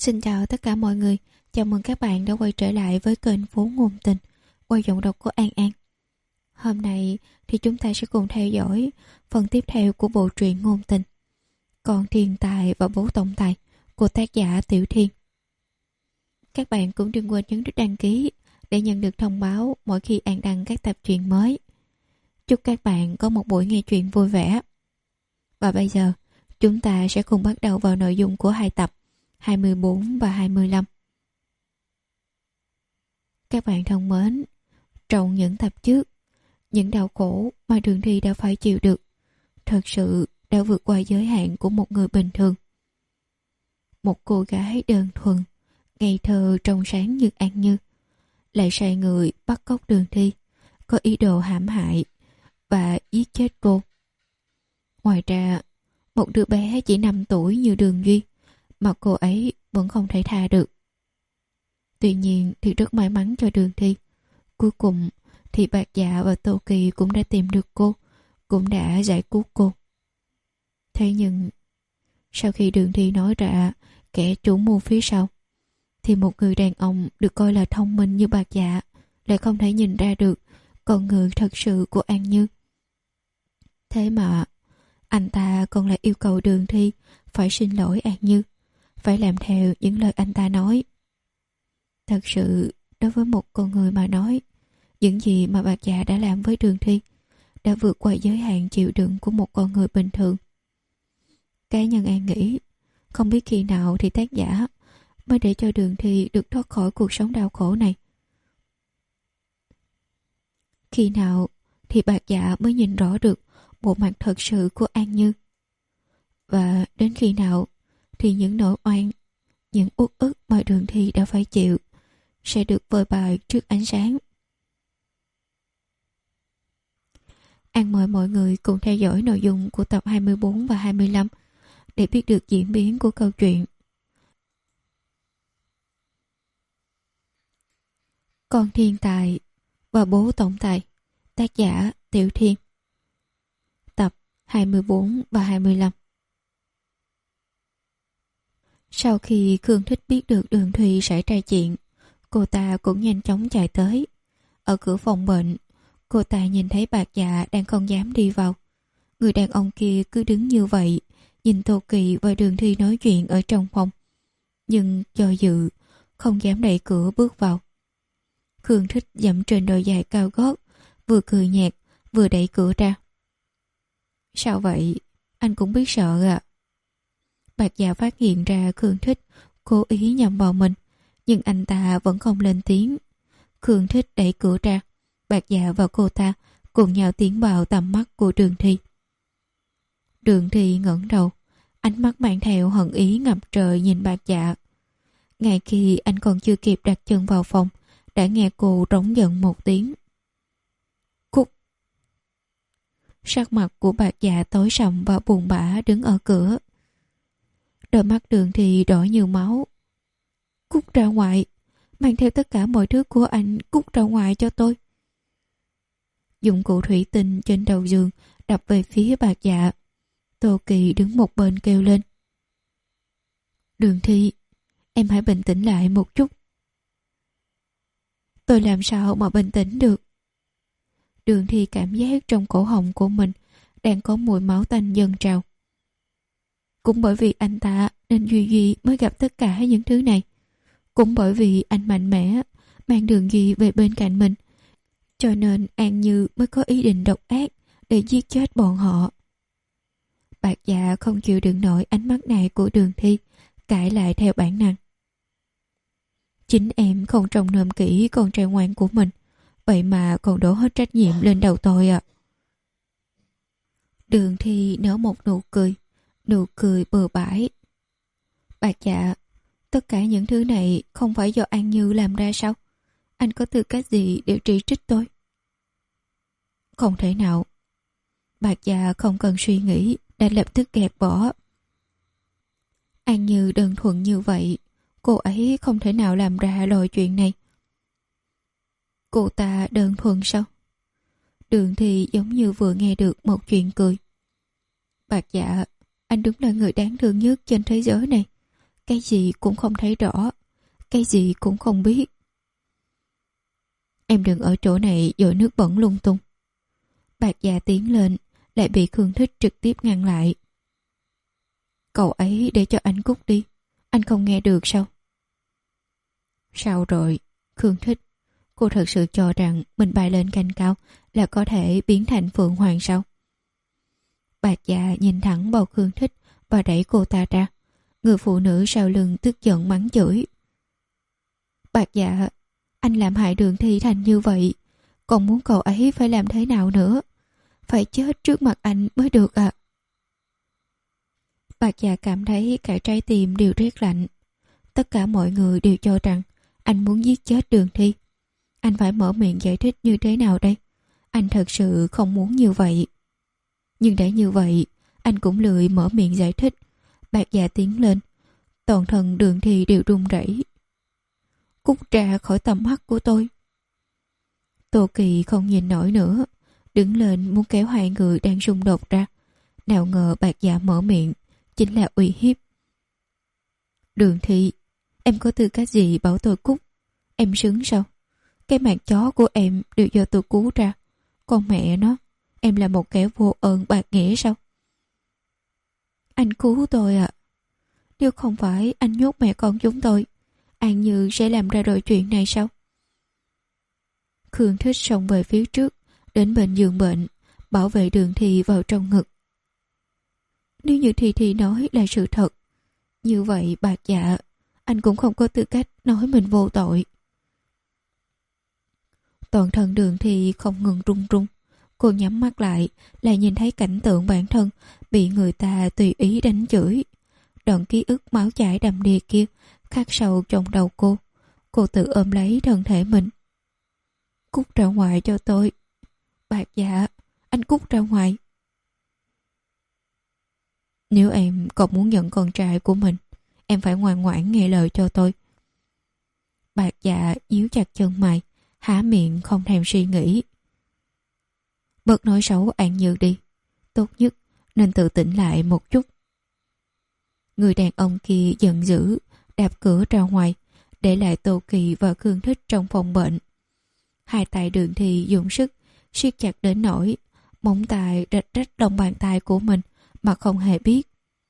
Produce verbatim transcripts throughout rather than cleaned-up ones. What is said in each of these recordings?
Xin chào tất cả mọi người, chào mừng các bạn đã quay trở lại với kênh Phố Ngôn Tình qua giọng đọc của An An. Hôm nay thì chúng ta sẽ cùng theo dõi phần tiếp theo của bộ truyện ngôn tình Con Thiên Tài và Bố Tổng Tài của tác giả Tiểu Thiên. Các bạn cũng đừng quên nhấn nút đăng ký để nhận được thông báo mỗi khi An đăng các tập truyện mới. Chúc các bạn có một buổi nghe truyện vui vẻ. Và bây giờ chúng ta sẽ cùng bắt đầu vào nội dung của hai tập hai mươi bốn và hai mươi lăm. Các bạn thân mến, trong những tập trước, những đau khổ mà Đường Thi đã phải chịu được thật sự đã vượt qua giới hạn của một người bình thường. Một cô gái đơn thuần, ngây thơ trong sáng như An Như lại sai người bắt cóc Đường Thi, có ý đồ hãm hại và giết chết cô. Ngoài ra, một đứa bé chỉ năm tuổi như Đường Duy mà cô ấy vẫn không thể tha được. Tuy nhiên thì rất may mắn cho Đường Thi, cuối cùng thì Bạc Dạ và Tô Kỳ cũng đã tìm được cô, cũng đã giải cứu cô. Thế nhưng sau khi Đường Thi nói ra kẻ chủ mưu phía sau, thì một người đàn ông được coi là thông minh như Bạc Dạ lại không thể nhìn ra được con người thật sự của An Như. Thế mà anh ta còn lại yêu cầu Đường Thi phải xin lỗi An Như, phải làm theo những lời anh ta nói. Thật sự, đối với một con người mà nói, những gì mà Bạc Dạ đã làm với Đường Thi đã vượt qua giới hạn chịu đựng của một con người bình thường. Cá nhân An nghĩ, không biết khi nào thì tác giả mới để cho Đường Thi được thoát khỏi cuộc sống đau khổ này. Khi nào thì Bạc Dạ mới nhìn rõ được bộ mặt thật sự của An Như. Và đến khi nào thì những nỗi oan, những uất ức mà Đường Thi đã phải chịu sẽ được phơi bày trước ánh sáng. An mời mọi người cùng theo dõi nội dung của tập hai mươi bốn và hai mươi lăm để biết được diễn biến của câu chuyện. Con Thiên Tài và Bố Tổng Tài, tác giả Tiểu Thiên. Tập hai mươi bốn và hai mươi lăm. Sau khi Khương Thích biết được Đường Thi xảy ra chuyện, cô ta cũng nhanh chóng chạy tới. Ở cửa phòng bệnh, cô ta nhìn thấy Bạc Dạ đang không dám đi vào. Người đàn ông kia cứ đứng như vậy, nhìn Tô Kỳ và Đường Thi nói chuyện ở trong phòng, nhưng do dự, không dám đẩy cửa bước vào. Khương Thích dẫm trên đôi giày cao gót, vừa cười nhạt, vừa đẩy cửa ra. Sao vậy? Anh cũng biết sợ à? Bạc Dạ phát hiện ra Khương Thích cố ý nhầm vào mình, nhưng anh ta vẫn không lên tiếng. Khương Thích đẩy cửa ra, Bạc Dạ và cô ta cùng nhau tiến vào tầm mắt của Đường Thi. Đường Thi ngẩng đầu, ánh mắt mang theo hận ý ngập trời nhìn Bạc Dạ. Ngay khi anh còn chưa kịp đặt chân vào phòng, đã nghe cô rống giận một tiếng. Cút! Sắc mặt của Bạc Dạ tối sầm và buồn bã đứng ở cửa. Đôi mắt Đường Thi đỏ như máu. Cút ra ngoài, mang theo tất cả mọi thứ của anh, cút ra ngoài cho tôi. Dụng cụ thủy tinh trên đầu giường đập về phía Bạc Dạ. Tô Kỳ đứng một bên kêu lên. Đường Thi, em hãy bình tĩnh lại một chút. Tôi làm sao mà bình tĩnh được? Đường Thi cảm giác trong cổ họng của mình đang có mùi máu tanh dâng trào. Cũng bởi vì anh ta nên Duy Duy mới gặp tất cả những thứ này. Cũng bởi vì anh mạnh mẽ mang Đường Duy về bên cạnh mình, cho nên An Như mới có ý định độc ác để giết chết bọn họ. Bạc Dạ không chịu đựng nổi ánh mắt này của Đường Thi, cãi lại theo bản năng. Chính em không trông nom kỹ con trai ngoan của mình, vậy mà còn đổ hết trách nhiệm lên đầu tôi à. Đường Thi nở một nụ cười, nụ cười bừa bãi. Bạc Dạ, tất cả những thứ này không phải do An Như làm ra sao? Anh có tư cách gì để chỉ trích tôi? Không thể nào. Bạc Dạ không cần suy nghĩ, đã lập tức gạt bỏ. An Như đơn thuần như vậy, cô ấy không thể nào làm ra loại chuyện này. Cô ta đơn thuần sao? Đường Thi giống như vừa nghe được một chuyện cười. Bạc Dạ, anh đúng là người đáng thương nhất trên thế giới này. cái gì cũng không thấy rõ, cái gì cũng không biết. Em đừng ở chỗ này dội nước bẩn lung tung. Bạc già tiến lên, lại bị Khương Thích trực tiếp ngăn lại. Cậu ấy để cho anh cút đi, anh không nghe được sao? Sao rồi, Khương Thích, cô thật sự cho rằng mình bay lên cành cao là có thể biến thành Phượng Hoàng sao? Bạc già nhìn thẳng vào Khương Thích và đẩy cô ta ra. Người phụ nữ sau lưng tức giận mắng chửi. Bạc dạ, anh làm hại Đường Thi thành như vậy, còn muốn cậu ấy phải làm thế nào nữa? Phải chết trước mặt anh mới được à? Bạc dạ cảm thấy cả trái tim đều rét lạnh. Tất cả mọi người đều cho rằng anh muốn giết chết Đường Thi. Anh phải mở miệng giải thích như thế nào đây? Anh thật sự không muốn như vậy. Nhưng đã như vậy, anh cũng lười mở miệng giải thích. Bạc dạ tiến lên, toàn thân Đường Thi đều run rẩy. Cút ra khỏi tầm mắt của tôi. Tô Kỳ không nhìn nổi nữa, đứng lên muốn kéo hai người đang xung đột ra. Nào ngờ Bạc dạ mở miệng, chính là uy hiếp. Đường Thi, em có tư cách gì bảo tôi cút? Em xứng sao? Cái mạng chó của em đều do tôi cứu ra. Con mẹ nó, em là một kẻ vô ơn bạc nghĩa sao? Anh cứu tôi ạ. À? Nếu không phải anh nhốt mẹ con chúng tôi, An Như sẽ làm ra rồi chuyện này sao? Khương Thích xông về phía trước, đến bên giường bệnh, bảo vệ Đường Thi vào trong ngực. Nếu như Thi Thi nói là sự thật, như vậy Bạc dạ, anh cũng không có tư cách nói mình vô tội. Toàn thân Đường Thi không ngừng run run. Cô nhắm mắt lại, lại nhìn thấy cảnh tượng bản thân bị người ta tùy ý đánh chửi. Đoạn ký ức máu chảy đầm đìa kia khắc sâu trong đầu cô. Cô tự ôm lấy thân thể mình. Cút ra ngoài cho tôi. Bạc dạ, anh cút ra ngoài. Nếu em còn muốn nhận con trai của mình, em phải ngoan ngoãn nghe lời cho tôi. Bạc dạ nhíu chặt chân mày, há miệng không thèm suy nghĩ. Bớt nói xấu An Như đi. Tốt nhất nên tự tỉnh lại một chút. Người đàn ông kia giận dữ, đạp cửa ra ngoài, để lại Tô Kỳ và Khương Thích trong phòng bệnh. Hai tay Đường Thi dùng sức, siết chặt đến nỗi móng tay rạch rách lòng bàn tay của mình mà không hề biết.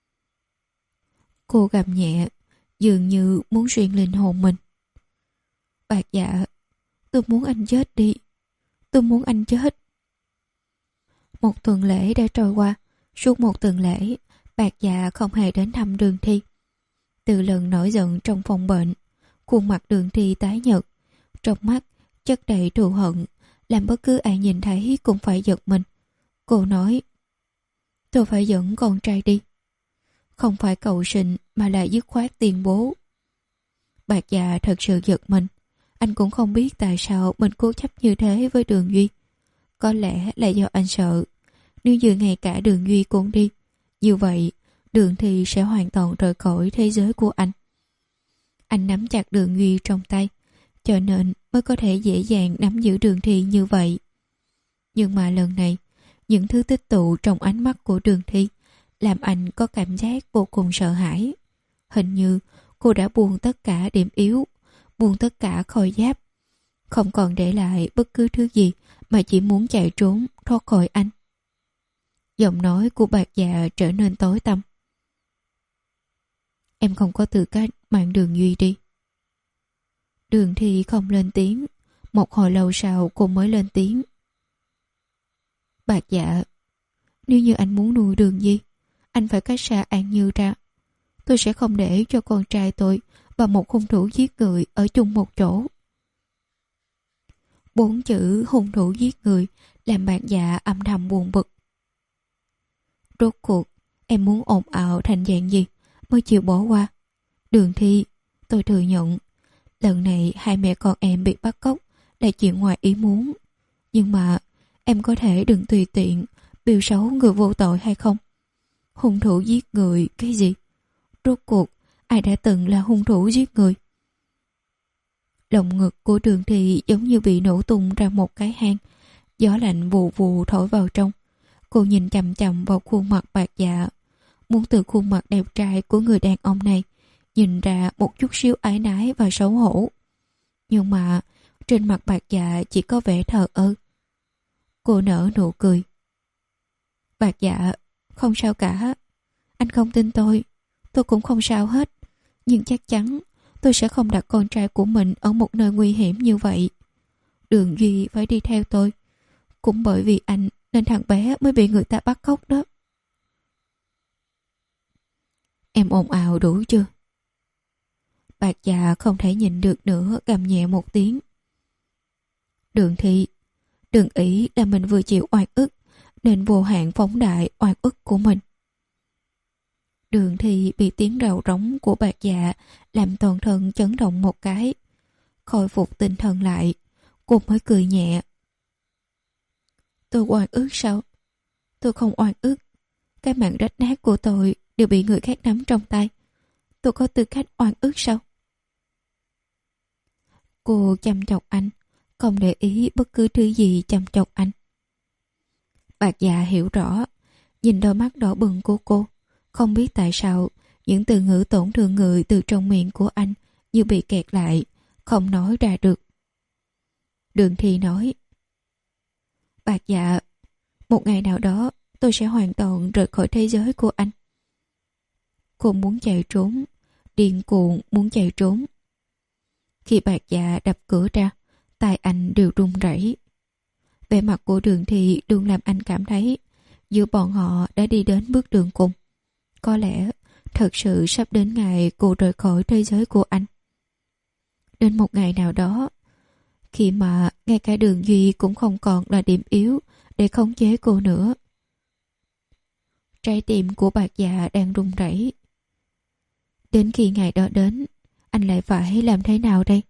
Cô gầm nhẹ, dường như muốn xuyên linh hồn mình. Bạc dạ, tôi muốn anh chết đi. Tôi muốn anh chết. Một tuần lễ đã trôi qua. Suốt một tuần lễ, Bạc dạ không hề đến thăm Đường Thi. Từ lần nổi giận trong phòng bệnh, khuôn mặt Đường Thi tái nhợt, trong mắt chất đầy thù hận, làm bất cứ ai nhìn thấy cũng phải giật mình. Cô nói, tôi phải dẫn con trai đi. Không phải cầu sinh mà là dứt khoát tuyên bố. Bạc dạ thật sự giật mình. Anh cũng không biết tại sao mình cố chấp như thế với Đường Duy. Có lẽ là do anh sợ, nếu như ngay cả Đường Duy cũng đi, như vậy Đường Thi sẽ hoàn toàn rời khỏi thế giới của anh. Anh nắm chặt Đường Duy trong tay, cho nên mới có thể dễ dàng nắm giữ Đường Thi như vậy. Nhưng mà lần này, những thứ tích tụ trong ánh mắt của Đường Thi làm anh có cảm giác vô cùng sợ hãi. Hình như cô đã buông tất cả điểm yếu, buông tất cả khôi giáp, không còn để lại bất cứ thứ gì mà chỉ muốn chạy trốn thoát khỏi anh. Giọng nói của Bạc dạ trở nên tối tăm. Em không có tư cách mang Đường Duy đi. Đường Thi không lên tiếng. Một hồi lâu sau cô mới lên tiếng. Bạc dạ, nếu như anh muốn nuôi Đường Duy, anh phải cách xa An Như ra. Tôi sẽ không để cho con trai tôi và một hung thủ giết người ở chung một chỗ. Bốn chữ hung thủ giết người làm Bạc dạ âm thầm buồn bực. Rốt cuộc em muốn ồn ào thành dạng gì mới chịu bỏ qua? Đường Thi, tôi thừa nhận lần này hai mẹ con em bị bắt cóc là chuyện ngoài ý muốn. Nhưng mà em có thể đừng tùy tiện bêu xấu người vô tội hay không? Hung thủ giết người cái gì? Rốt cuộc ai đã từng là hung thủ giết người? Lồng ngực của Đường Thi giống như bị nổ tung ra một cái hang. Gió lạnh vù vù thổi vào trong. Cô nhìn chằm chằm vào khuôn mặt Bạc dạ, muốn từ khuôn mặt đẹp trai của người đàn ông này nhìn ra một chút xíu áy náy và xấu hổ. Nhưng mà trên mặt Bạc Dạ chỉ có vẻ thờ ơ. Cô nở nụ cười. Bạc Dạ, không sao cả. Anh không tin tôi, tôi cũng không sao hết. Nhưng chắc chắn tôi sẽ không đặt con trai của mình ở một nơi nguy hiểm như vậy. Đường Duy phải đi theo tôi. Cũng bởi vì anh nên thằng bé mới bị người ta bắt cóc đó. Em ồn ào đủ chưa? Bạc Dạ không thể nhịn được nữa, gầm nhẹ một tiếng. Đường Thị, đừng ý là mình vừa chịu oan ức nên vô hạn phóng đại oan ức của mình. Đường Thị bị tiếng rào rống của Bạc Dạ làm toàn thân chấn động một cái. Khôi phục tinh thần lại, cô mới cười nhẹ. Tôi oan ức sao? Tôi không oan ức. Cái mạng rách nát của tôi đều bị người khác nắm trong tay. Tôi có tư cách oan ức sao? Cô chăm chọc anh, không để ý bất cứ thứ gì chăm chọc anh. Bạc Dạ hiểu rõ, nhìn đôi mắt đỏ bừng của cô, không biết tại sao những từ ngữ tổn thương người từ trong miệng của anh như bị kẹt lại, không nói ra được. Đường Thị nói, Bạc Dạ, một ngày nào đó tôi sẽ hoàn toàn rời khỏi thế giới của anh. Cô muốn chạy trốn, điên cuồng muốn chạy trốn. Khi Bạc Dạ đập cửa ra, tai anh đều run rẩy. Vẻ mặt của Đường Thị luôn làm anh cảm thấy giữa bọn họ đã đi đến bước đường cùng. Có lẽ thật sự sắp đến ngày cô rời khỏi thế giới của anh. Đến một ngày nào đó, khi mà ngay cả Đường Duy cũng không còn là điểm yếu để khống chế cô nữa. Trái tim của Bạc Dạ đang run rẩy. Đến khi ngày đó đến, anh lại phải làm thế nào đây?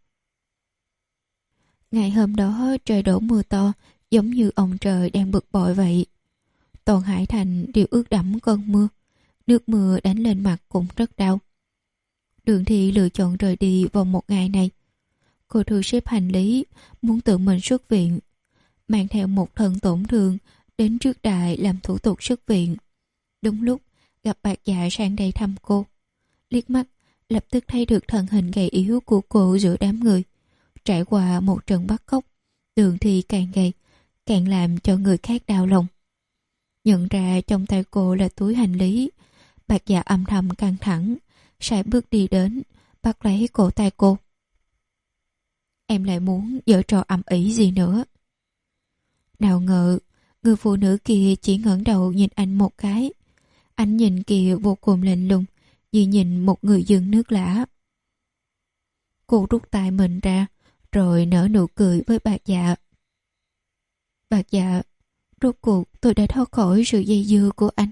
Ngày hôm đó trời đổ mưa to, giống như ông trời đang bực bội vậy. Toàn Hải Thành đều ướt đẫm cơn mưa. Nước mưa đánh lên mặt cũng rất đau. Đường Thị lựa chọn rời đi vào một ngày này. Cô thu xếp hành lý, muốn tự mình xuất viện. Mang theo một thân tổn thương, đến trước đài làm thủ tục xuất viện. Đúng lúc gặp Bạc Dạ sang đây thăm cô. Liếc mắt, lập tức thấy được thân hình gầy yếu của cô giữa đám người. Trải qua một trận bắt cóc, Đường Thị càng gầy, càng làm cho người khác đau lòng. Nhận ra trong tay cô là túi hành lý, Bạc Dạ âm thầm căng thẳng, sải bước đi đến, bắt lấy cổ tay cô. Em lại muốn giở trò ầm ĩ gì nữa? Nào ngờ, người phụ nữ kia chỉ ngẩng đầu nhìn anh một cái. Ánh nhìn kia vô cùng lạnh lùng, như nhìn một người dưng nước lã. Cô rút tay mình ra, rồi nở nụ cười với Bạc Dạ. Bạc Dạ, rốt cuộc tôi đã thoát khỏi sự dây dưa của anh.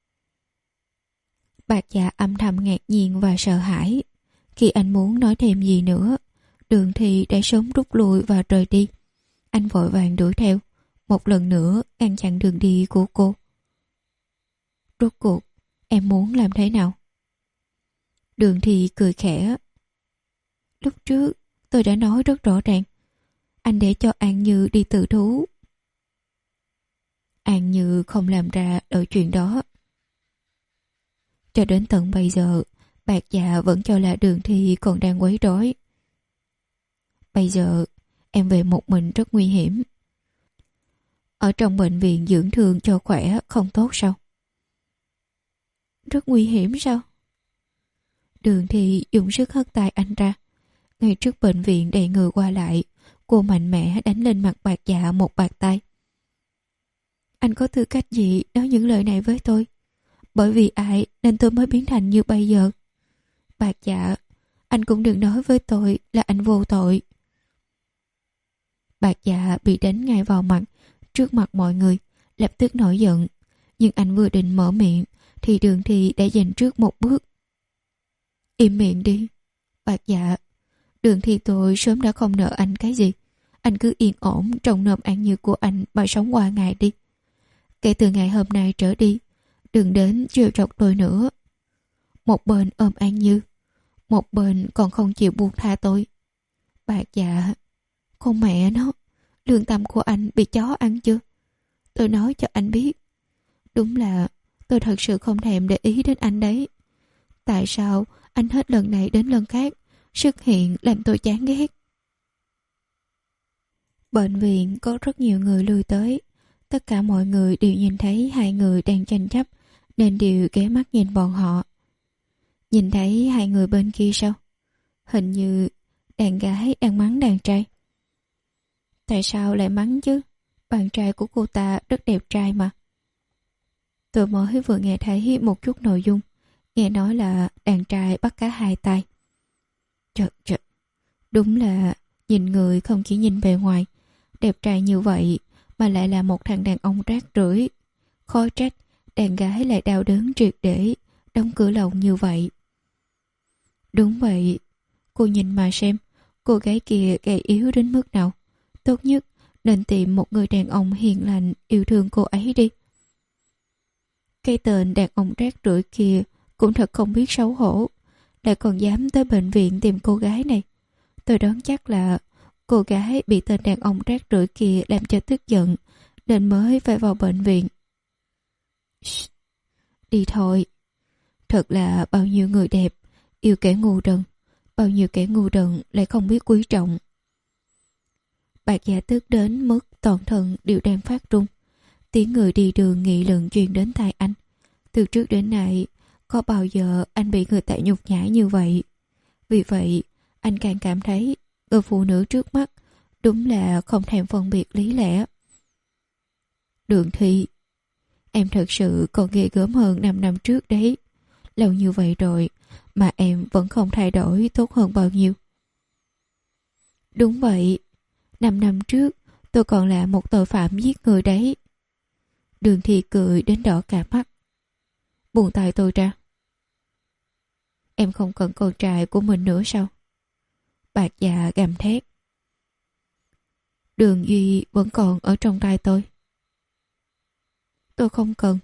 Bạc Dạ âm thầm ngạc nhiên và sợ hãi. Khi anh muốn nói thêm gì nữa, Đường Thị đã sớm rút lui và rời đi. Anh vội vàng đuổi theo, một lần nữa ngăn chặn đường đi của cô. Rốt cuộc, em muốn làm thế nào? Đường Thị cười khẽ. Lúc trước, tôi đã nói rất rõ ràng. Anh để cho An Như đi tự thú. An Như không làm ra ở chuyện đó. Cho đến tận bây giờ, Bạc Dạ vẫn cho là Đường Thị còn đang quấy rối. Bây giờ, em về một mình rất nguy hiểm. Ở trong bệnh viện dưỡng thương cho khỏe không tốt sao? Rất nguy hiểm sao? Đường Thị dùng sức hất tay anh ra. Ngay trước bệnh viện đầy người qua lại, cô mạnh mẽ đánh lên mặt Bạc Dạ một bạt tay. Anh có tư cách gì nói những lời này với tôi? Bởi vì ai nên tôi mới biến thành như bây giờ? Bạc Dạ, anh cũng đừng nói với tôi là anh vô tội. Bạc Dạ bị đánh ngay vào mặt, trước mặt mọi người, lập tức nổi giận. Nhưng anh vừa định mở miệng, thì Đường Thị đã giành trước một bước. Im miệng đi. Bạc Dạ, Đường Thị tôi sớm đã không nợ anh cái gì. Anh cứ yên ổn trong nơm ăn như của anh mà sống qua ngày đi. Kể từ ngày hôm nay trở đi, đừng đến trêu chọc tôi nữa. Một bên ôm An Như, một bên còn không chịu buông tha tôi. Bạc Dạ, con mẹ nó, lương tâm của anh bị chó ăn chưa? Tôi nói cho anh biết. Đúng là tôi thật sự không thèm để ý đến anh đấy. Tại sao Anh hết lần này đến lần khác xuất hiện làm tôi chán ghét. Bệnh viện có rất nhiều người lui tới. Tất cả mọi người đều nhìn thấy hai người đang tranh chấp nên đều ghé mắt nhìn bọn họ. Nhìn thấy hai người bên kia sao? Hình như đàn gái đang mắng đàn trai. Tại sao lại mắng chứ? Bạn trai của cô ta rất đẹp trai mà. Tôi mới vừa nghe thấy một chút nội dung. Nghe nói là đàn trai bắt cá hai tay. Trời trời, đúng là nhìn người không chỉ nhìn bề ngoài. Đẹp trai như vậy mà lại là một thằng đàn ông rác rưởi. Khó trách đàn gái lại đau đớn triệt để đóng cửa lòng như vậy. Đúng vậy, cô nhìn mà xem, cô gái kia gầy yếu đến mức nào. Tốt nhất nên tìm một người đàn ông hiền lành yêu thương cô ấy đi. Cái tên đàn ông rác rưởi kia cũng thật không biết xấu hổ, lại còn dám tới bệnh viện tìm cô gái này. Tôi đoán chắc là cô gái bị tên đàn ông rác rưởi kia làm cho tức giận nên mới phải vào bệnh viện. Shh, đi thôi. Thật là bao nhiêu người đẹp yêu kẻ ngu đần, bao nhiêu kẻ ngu đần lại không biết quý trọng. Bạc Dạ tức đến mức toàn thân đều đang phát run. Tiếng người đi đường nghị luận truyền đến tai anh. Từ trước đến nay có bao giờ anh bị người ta nhục nhã như vậy. Vì vậy anh càng cảm thấy người phụ nữ trước mắt đúng là không thèm phân biệt lý lẽ. Đường Thi, em thật sự còn ghê gớm hơn năm năm trước đấy. Lâu như vậy rồi mà em vẫn không thay đổi tốt hơn bao nhiêu. Đúng vậy, năm năm trước tôi còn là một tội phạm giết người đấy. Đường Thi cười đến đỏ cả mắt. Buông tay tôi ra. Em không cần con trai của mình nữa sao? Bạc Dạ gầm thét. Đường Duy vẫn còn ở trong tay tôi. Tôi không cần.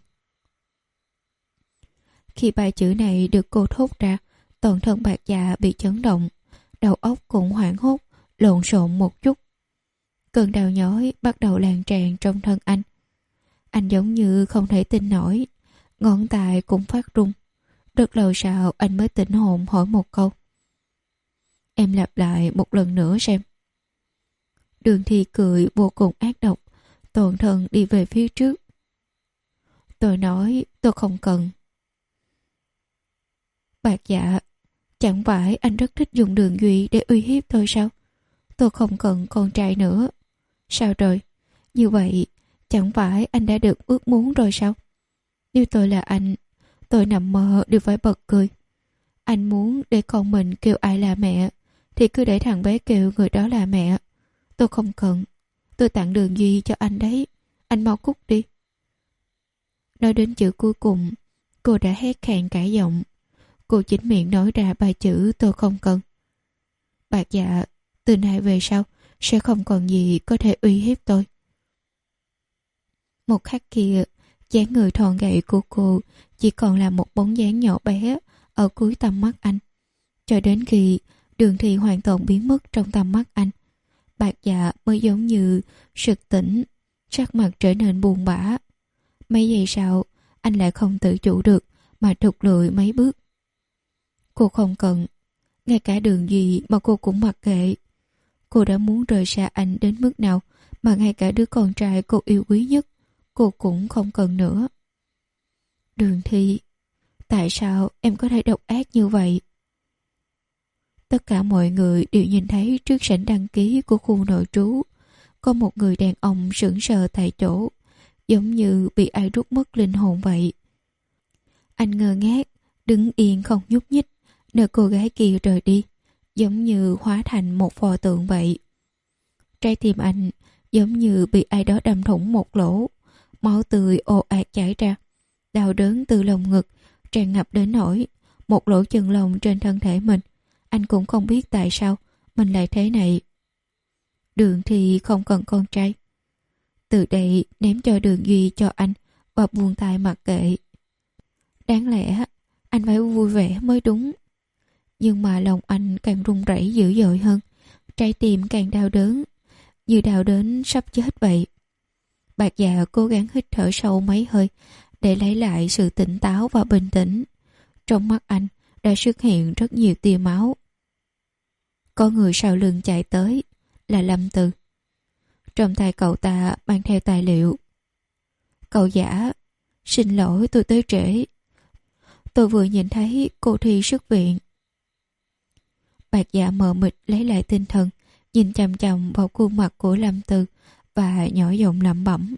Khi ba chữ này được cô thốt ra, toàn thân Bạc Dạ bị chấn động, đầu óc cũng hoảng hốt, lộn xộn một chút. Cơn đau nhói bắt đầu lan tràn trong thân anh. Anh giống như không thể tin nổi, ngón tay cũng phát run. Rất lâu sau anh mới tỉnh hồn hỏi một câu. Em lặp lại một lần nữa xem. Đường Thi cười vô cùng ác độc, toàn thân đi về phía trước. Tôi nói tôi không cần. Bạc Dạ, chẳng phải anh rất thích dùng Đường Duy để uy hiếp tôi sao? Tôi không cần con trai nữa. Sao rồi? Như vậy chẳng phải anh đã được ước muốn rồi sao? Nếu tôi là anh, tôi nằm mơ đều phải bật cười. Anh muốn để con mình kêu ai là mẹ thì cứ để thằng bé kêu người đó là mẹ. Tôi không cần. Tôi tặng Đường Duy cho anh đấy. Anh mau cút đi. Nói đến chữ cuối cùng, cô đã hét khàn cả giọng. Cô chính miệng nói ra ba chữ tôi không cần. Bạc Dạ, từ nay về sau sẽ không còn gì có thể uy hiếp tôi. Một khắc kia, dáng người thon gầy của cô chỉ còn là một bóng dáng nhỏ bé ở cuối tầm mắt anh. Cho đến khi Đường Thi hoàn toàn biến mất trong tầm mắt anh, Bạc Dạ mới giống như sực tỉnh, sắc mặt trở nên buồn bã. Mấy giây sau, anh lại không tự chủ được mà thụt lùi mấy bước. Cô không cần, ngay cả Đường Duy mà cô cũng mặc kệ. Cô đã muốn rời xa anh đến mức nào mà ngay cả đứa con trai cô yêu quý nhất cô cũng không cần nữa. Đường Thi, tại sao em có thể độc ác như vậy? Tất cả mọi người đều nhìn thấy trước sảnh đăng ký của khu nội trú có một người đàn ông sững sờ tại chỗ, giống như bị ai rút mất linh hồn vậy. Anh ngơ ngác, đứng yên không nhúc nhích, nơi cô gái kia rời đi, giống như hóa thành một pho tượng vậy. Trái tim anh giống như bị ai đó đâm thủng một lỗ, máu tươi ồ ạt chảy ra, đau đớn từ lồng ngực tràn ngập đến nỗi một lỗ chân lông trên thân thể mình. Anh cũng không biết tại sao mình lại thế này. Đường thì không cần con trai. Từ đây ném cho Đường Duy cho anh và buông tay mặc kệ. Đáng lẽ anh phải vui vẻ mới đúng. Nhưng mà lòng anh càng run rẩy dữ dội hơn, trái tim càng đau đớn, như đau đến sắp chết vậy. Bạc Dạ cố gắng hít thở sâu mấy hơi để lấy lại sự tỉnh táo và bình tĩnh. Trong mắt anh đã xuất hiện rất nhiều tia máu. Có người sau lưng chạy tới, là Lâm Từ. Trong tay cậu ta mang theo tài liệu. Cậu giả, xin lỗi tôi tới trễ. Tôi vừa nhìn thấy cô Thi xuất viện. Bạc Dạ mờ mịt lấy lại tinh thần, nhìn chằm chằm vào khuôn mặt của Lâm Từ và nhỏ giọng lẩm bẩm.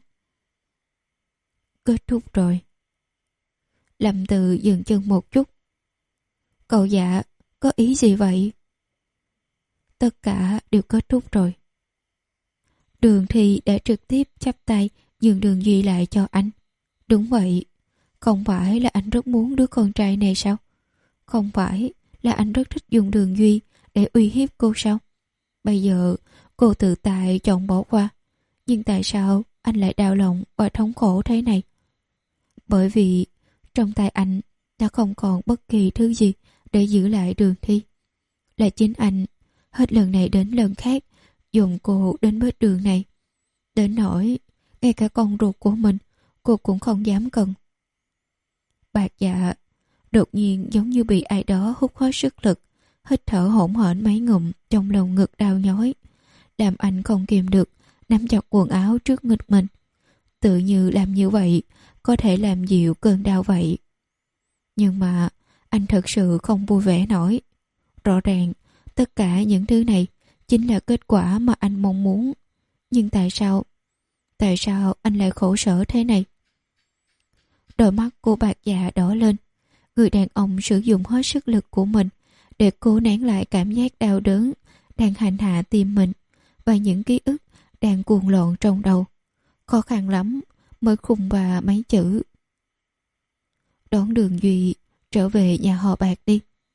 Kết thúc rồi. Lâm Từ dừng chân một chút. Cậu Dạ, có ý gì vậy? Tất cả đều kết thúc rồi. Đường Thi đã trực tiếp chắp tay nhường Đường Duy lại cho anh. Đúng vậy, không phải là anh rất muốn đứa con trai này sao? Không phải là anh rất thích dùng Đường Duy để uy hiếp cô sao? Bây giờ cô tự tại chọn bỏ qua. Nhưng tại sao anh lại đau lòng và thống khổ thế này? Bởi vì trong tay anh đã không còn bất kỳ thứ gì để giữ lại Đường Thi. Là chính anh hết lần này đến lần khác dùng cô đến bếp đường này. Đến nỗi ngay cả con ruột của mình cô cũng không dám cần. Bạc Dạ đột nhiên giống như bị ai đó hút hết sức lực, hít thở hổn hển mấy ngụm trong lồng ngực đau nhói, làm anh không kìm được nắm chặt quần áo trước ngực mình. Tự như làm như vậy có thể làm dịu cơn đau vậy. Nhưng mà anh thật sự không vui vẻ nổi. Rõ ràng tất cả những thứ này chính là kết quả mà anh mong muốn. Nhưng tại sao? Tại sao anh lại khổ sở thế này? Đôi mắt của Bạc Dạ đỏ lên. Người đàn ông sử dụng hết sức lực của mình để cố nén lại cảm giác đau đớn đang hành hạ tim mình và những ký ức đang cuồng loạn trong đầu. Khó khăn lắm mới khùng bà mấy chữ. Đón Đường Duy trở về nhà họ Bạc đi.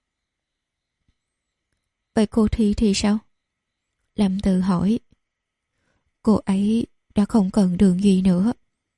Vậy cô Thi thì sao? Lâm Từ hỏi. Cô ấy đã không cần Đường Duy nữa.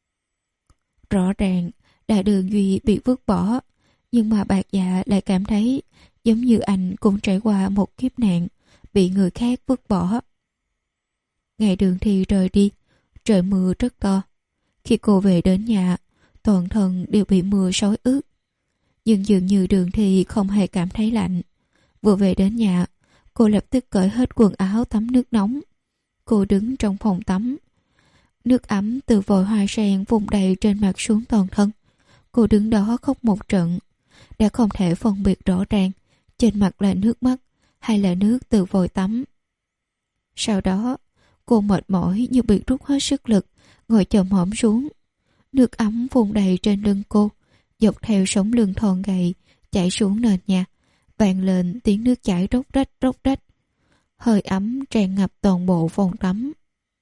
Rõ ràng là Đường Duy bị vứt bỏ, nhưng mà Bạc Dạ lại cảm thấy giống như anh cũng trải qua một kiếp nạn bị người khác vứt bỏ. Ngày Đường Thi rời đi, trời mưa rất to. Khi cô về đến nhà, toàn thân đều bị mưa xối ướt. Nhưng dường như Đường Thi không hề cảm thấy lạnh. Vừa về đến nhà, cô lập tức cởi hết quần áo tắm nước nóng. Cô đứng trong phòng tắm. Nước ấm từ vòi hoa sen vùng đầy trên mặt xuống toàn thân. Cô đứng đó khóc một trận. Đã không thể phân biệt rõ ràng trên mặt là nước mắt hay là nước từ vòi tắm. Sau đó, cô mệt mỏi như bị rút hết sức lực, ngồi chồm hổm xuống. Nước ấm vùng đầy trên lưng cô, dọc theo sống lưng thon gầy, chảy xuống nền nhà, vang lên tiếng nước chảy róc rách róc rách. Hơi ấm tràn ngập toàn bộ phòng tắm.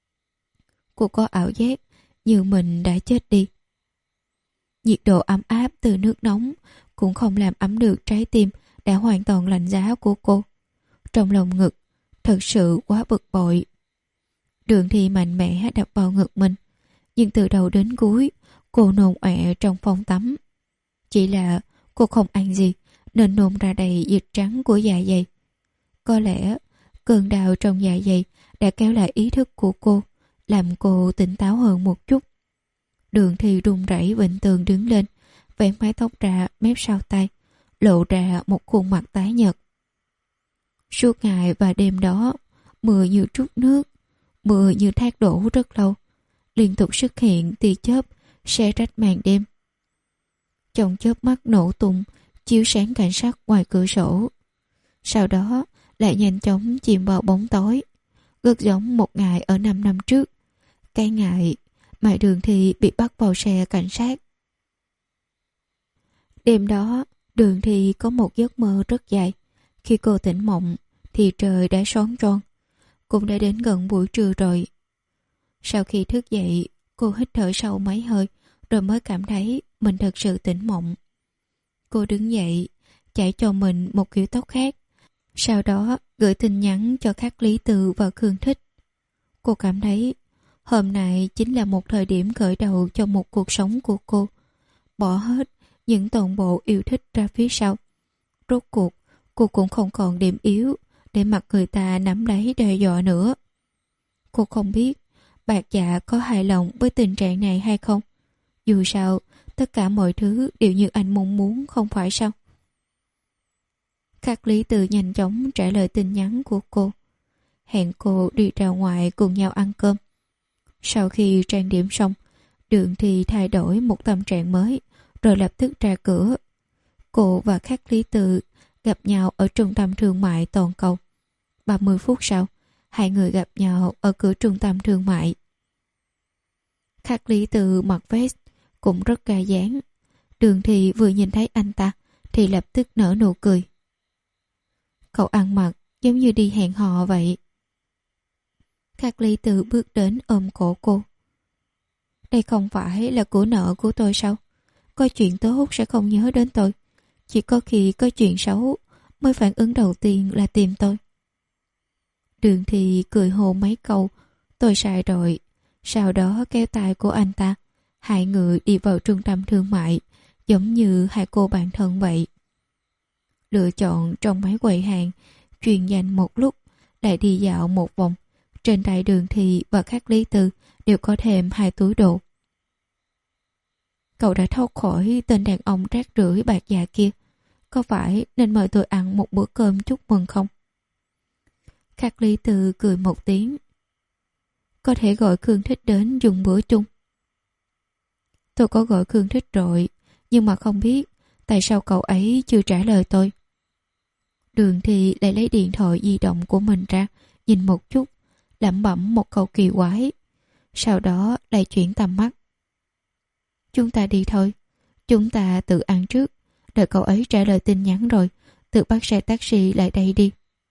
Cô có ảo giác như mình đã chết đi. Nhiệt độ ấm áp từ nước nóng cũng không làm ấm được trái tim đã hoàn toàn lạnh giá của cô. Trong lòng ngực, thật sự quá bực bội. Đường Thi mạnh mẽ đập vào ngực mình, nhưng từ đầu đến cuối, cô nôn ọe trong phòng tắm. Chỉ là cô không ăn gì, nên nôn ra đầy dịch trắng của dạ dày. Có lẽ cơn đau trong dạ dày đã kéo lại ý thức của cô, làm cô tỉnh táo hơn một chút. Đường Thi run rẩy vịnh tường đứng lên, vén mái tóc ra mép sau tay, lộ ra một khuôn mặt tái nhợt. Suốt ngày và đêm đó, mưa như trút nước, mưa như thác đổ rất lâu, liên tục xuất hiện tia chớp xé rách màn đêm. Trong chớp mắt nổ tung, chiếu sáng cảnh sát ngoài cửa sổ. Sau đó lại nhanh chóng chìm vào bóng tối, rất giống một ngày ở năm năm trước. Cái ngày mà Đường Thi bị bắt vào xe cảnh sát. Đêm đó, Đường Thi có một giấc mơ rất dài. Khi cô tỉnh mộng thì trời đã sáng tròn. Cũng đã đến gần buổi trưa rồi. Sau khi thức dậy, cô hít thở sâu mấy hơi rồi mới cảm thấy mình thật sự tỉnh mộng. Cô đứng dậy, chải cho mình một kiểu tóc khác. Sau đó gửi tin nhắn cho các Lý Từ và Khương Thích. Cô cảm thấy hôm nay chính là một thời điểm khởi đầu cho một cuộc sống của cô. Bỏ hết những toàn bộ yêu thích ra phía sau. Rốt cuộc, cô cũng không còn điểm yếu để mặc người ta nắm lấy đe dọa nữa. Cô không biết Bạc Dạ có hài lòng với tình trạng này hay không. Dù sao, tất cả mọi thứ đều như anh mong muốn, không phải sao? Khắc Lý Từ nhanh chóng trả lời tin nhắn của cô. Hẹn cô đi ra ngoài cùng nhau ăn cơm. Sau khi trang điểm xong, Đường Thi thay đổi một tâm trạng mới, rồi lập tức ra cửa. Cô và Khắc Lý Từ gặp nhau ở trung tâm thương mại toàn cầu. ba mươi phút sau, hai người gặp nhau ở cửa trung tâm thương mại. Khắc Lý Từ mặc vest cũng rất ca dáng. Đường Thi vừa nhìn thấy anh ta thì lập tức nở nụ cười. Cậu ăn mặc giống như đi hẹn hò vậy. Khắc Lý Từ bước đến ôm cổ cô. Đây không phải là của nợ của tôi sao? Có chuyện tốt sẽ không nhớ đến tôi. Chỉ có khi có chuyện xấu mới phản ứng đầu tiên là tìm tôi. Đường Thi cười hồ mấy câu tôi sai rồi. Sau đó kéo tay của anh ta. Hai người đi vào trung tâm thương mại, giống như hai cô bạn thân vậy. Lựa chọn trong mấy quầy hàng, chuyên danh một lúc, lại đi dạo một vòng. Trên tay Đường Thi và Khắc Lý Từ đều có thêm hai túi đồ. Cậu đã thoát khỏi tên đàn ông rác rưởi bạc dạ kia. Có phải nên mời tôi ăn một bữa cơm chúc mừng không? Khắc Lý Từ cười một tiếng. Có thể gọi Khương Thích đến dùng bữa chung. Tôi có gọi Khương Thích rồi, nhưng mà không biết tại sao cậu ấy chưa trả lời tôi. Đường Thi lại lấy điện thoại di động của mình ra, nhìn một chút, lẩm bẩm một câu kỳ quái. Sau đó lại chuyển tầm mắt. Chúng ta đi thôi. Chúng ta tự ăn trước. Đợi cậu ấy trả lời tin nhắn rồi, tự bắt xe taxi lại đây đi.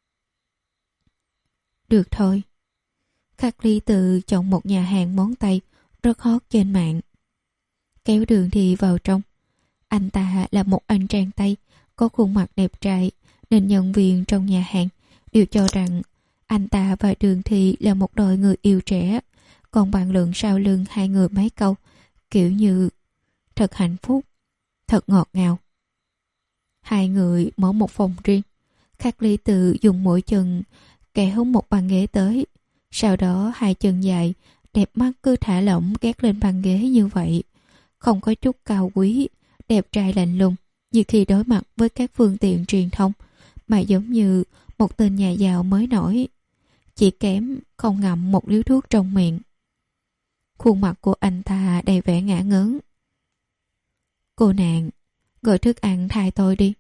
Được thôi. Khắc Lý Từ chọn một nhà hàng món Tây rất hot trên mạng. Kéo Đường Thi vào trong. Anh ta là một anh trang Tây, có khuôn mặt đẹp trai, nên nhân viên trong nhà hàng đều cho rằng anh ta và Đường Thi là một đôi người yêu trẻ. Còn bàn luận sau lưng hai người mấy câu, kiểu như thật hạnh phúc, thật ngọt ngào. Hai người mở một phòng riêng. Khắc Lý Từ dùng mỗi chân kéo một bàn ghế tới. Sau đó hai chân dài, đẹp mắt cứ thả lỏng gác lên bàn ghế như vậy. Không có chút cao quý, đẹp trai lạnh lùng như khi đối mặt với các phương tiện truyền thông, mà giống như một tên nhà giàu mới nổi. Chỉ kém không ngậm một điếu thuốc trong miệng. Khuôn mặt của anh ta đầy vẻ ngã ngớn. Cô nàng, gọi thức ăn thay tôi đi.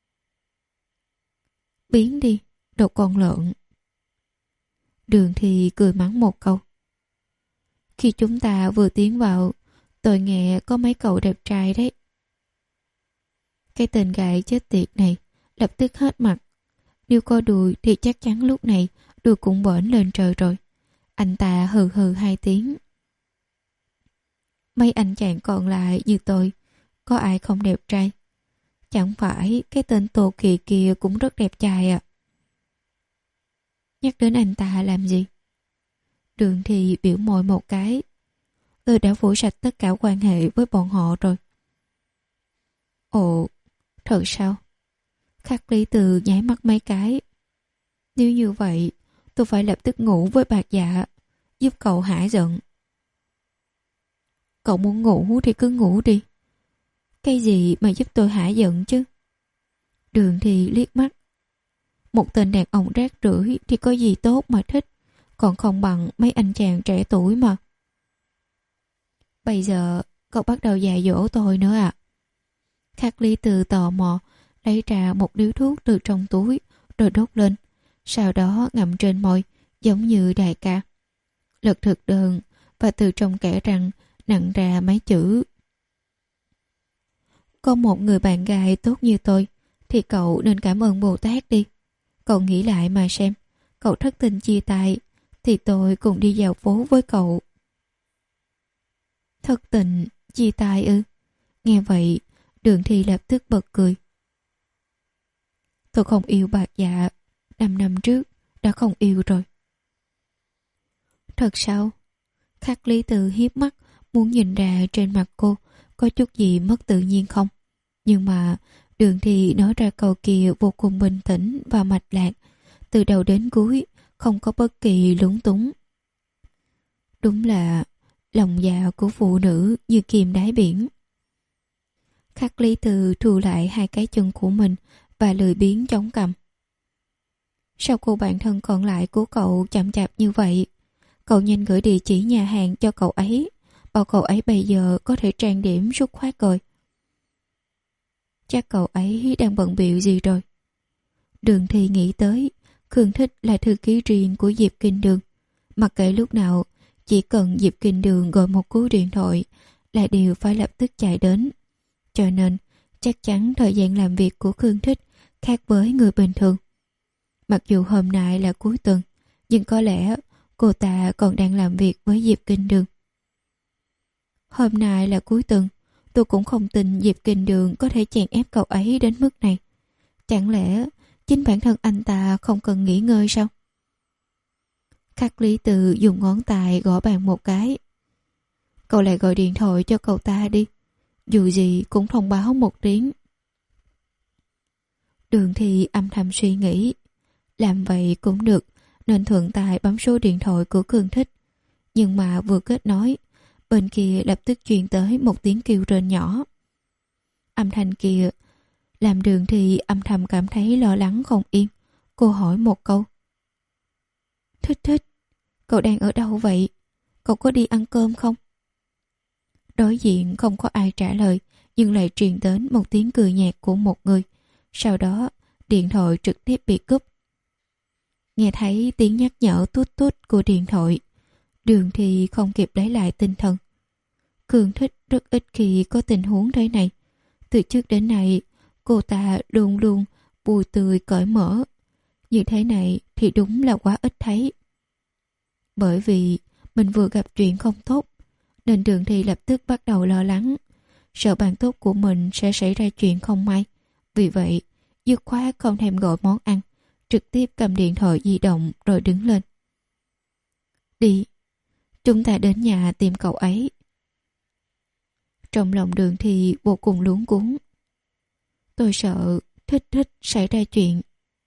Biến đi, đồ con lợn. Đường Thi cười mắng một câu. Khi chúng ta vừa tiến vào, tôi nghe có mấy cậu đẹp trai đấy. Cái tên gái chết tiệt này lập tức hết mặt. Nếu có đùi thì chắc chắn lúc này đùi cũng bỡn lên trời rồi. Anh ta hừ hừ hai tiếng. Mấy anh chàng còn lại như tôi, có ai không đẹp trai? Chẳng phải cái tên Tô Kỳ kia cũng rất đẹp trai à? Nhắc đến anh ta làm gì? Đường Thi biểu môi một cái. Tôi đã phủ sạch tất cả quan hệ với bọn họ rồi. Ồ, thật sao? Khắc Lý Từ nháy mắt mấy cái. Nếu như vậy, tôi phải lập tức ngủ với bạc dạ, giúp cậu hả giận. Cậu muốn ngủ thì cứ ngủ đi. Cái gì mà giúp tôi hả giận chứ? Đường Thi liếc mắt. Một tên đàn ông rác rưởi thì có gì tốt mà thích, còn không bằng mấy anh chàng trẻ tuổi mà. Bây giờ cậu bắt đầu dạy dỗ tôi nữa à? Khắc Lý Từ tò mò lấy ra một điếu thuốc từ trong túi rồi đốt lên, sau đó ngậm trên môi giống như đại ca. Lật thực đơn và từ trong kẽ răng nặn ra mấy chữ. Có một người bạn gái tốt như tôi thì cậu nên cảm ơn Bồ Tát đi. Cậu nghĩ lại mà xem, cậu thất tình chia tay thì tôi cùng đi dạo phố với cậu. Thất tình chia tay ư? Nghe vậy Đường Thi lập tức bật cười. Tôi không yêu bạc dạ, năm năm trước đã không yêu rồi. Thật sao? Khắc Lý Từ hiếp mắt muốn nhìn ra trên mặt cô có chút gì mất tự nhiên không. Nhưng mà Đường Thi nói ra câu kia vô cùng bình tĩnh và mạch lạc, từ đầu đến cuối không có bất kỳ lúng túng. Đúng là lòng dạ của phụ nữ như kim đáy biển. Khắc Lý Từ thu lại hai cái chân của mình và lười biếng chống cằm. Sao cô bạn thân còn lại của cậu chậm chạp như vậy? Cậu nhanh gửi địa chỉ nhà hàng cho cậu ấy, bảo cậu ấy bây giờ có thể trang điểm rút khoát rồi. Chắc cậu ấy đang bận bịu gì rồi. Đường Thi nghĩ tới, Khương Thích là thư ký riêng của Diệp Kinh Đường. Mặc kệ lúc nào, chỉ cần Diệp Kinh Đường gọi một cú điện thoại là đều phải lập tức chạy đến. Cho nên, chắc chắn thời gian làm việc của Khương Thích khác với người bình thường. Mặc dù hôm nay là cuối tuần, nhưng có lẽ cô ta còn đang làm việc với Diệp Kinh Đường. Hôm nay là cuối tuần, tôi cũng không tin Diệp Kinh Đường có thể chèn ép cậu ấy đến mức này. Chẳng lẽ chính bản thân anh ta không cần nghỉ ngơi sao? Khắc Lý Từ dùng ngón tay gõ bàn một cái. Cậu lại gọi điện thoại cho cậu ta đi. Dù gì cũng thông báo một tiếng. Đường Thi âm thầm suy nghĩ. Làm vậy cũng được, nên thuận tay bấm số điện thoại của Khương Thích. Nhưng mà vừa kết nối, bên kia lập tức truyền tới một tiếng kêu rên nhỏ. Âm thanh kia làm Đường Thi âm thầm cảm thấy lo lắng không yên. Cô hỏi một câu. Thích Thích, cậu đang ở đâu vậy? Cậu có đi ăn cơm không? Đối diện không có ai trả lời, nhưng lại truyền đến một tiếng cười nhạt của một người. Sau đó, điện thoại trực tiếp bị cúp. Nghe thấy tiếng nhắc nhở tút tút của điện thoại, Đường Thi không kịp lấy lại tinh thần. Khương Thích rất ít khi có tình huống thế này. Từ trước đến nay, cô ta luôn luôn vui tươi cởi mở. Như thế này thì đúng là quá ít thấy. Bởi vì mình vừa gặp chuyện không tốt, nên Đường Thi lập tức bắt đầu lo lắng, sợ bạn tốt của mình sẽ xảy ra chuyện không may. Vì vậy, dứt khoát không thèm gọi món ăn, trực tiếp cầm điện thoại di động rồi đứng lên. Đi, chúng ta đến nhà tìm cậu ấy. Trong lòng Đường Thi vô cùng luống cuống. Tôi sợ Thích Thích xảy ra chuyện.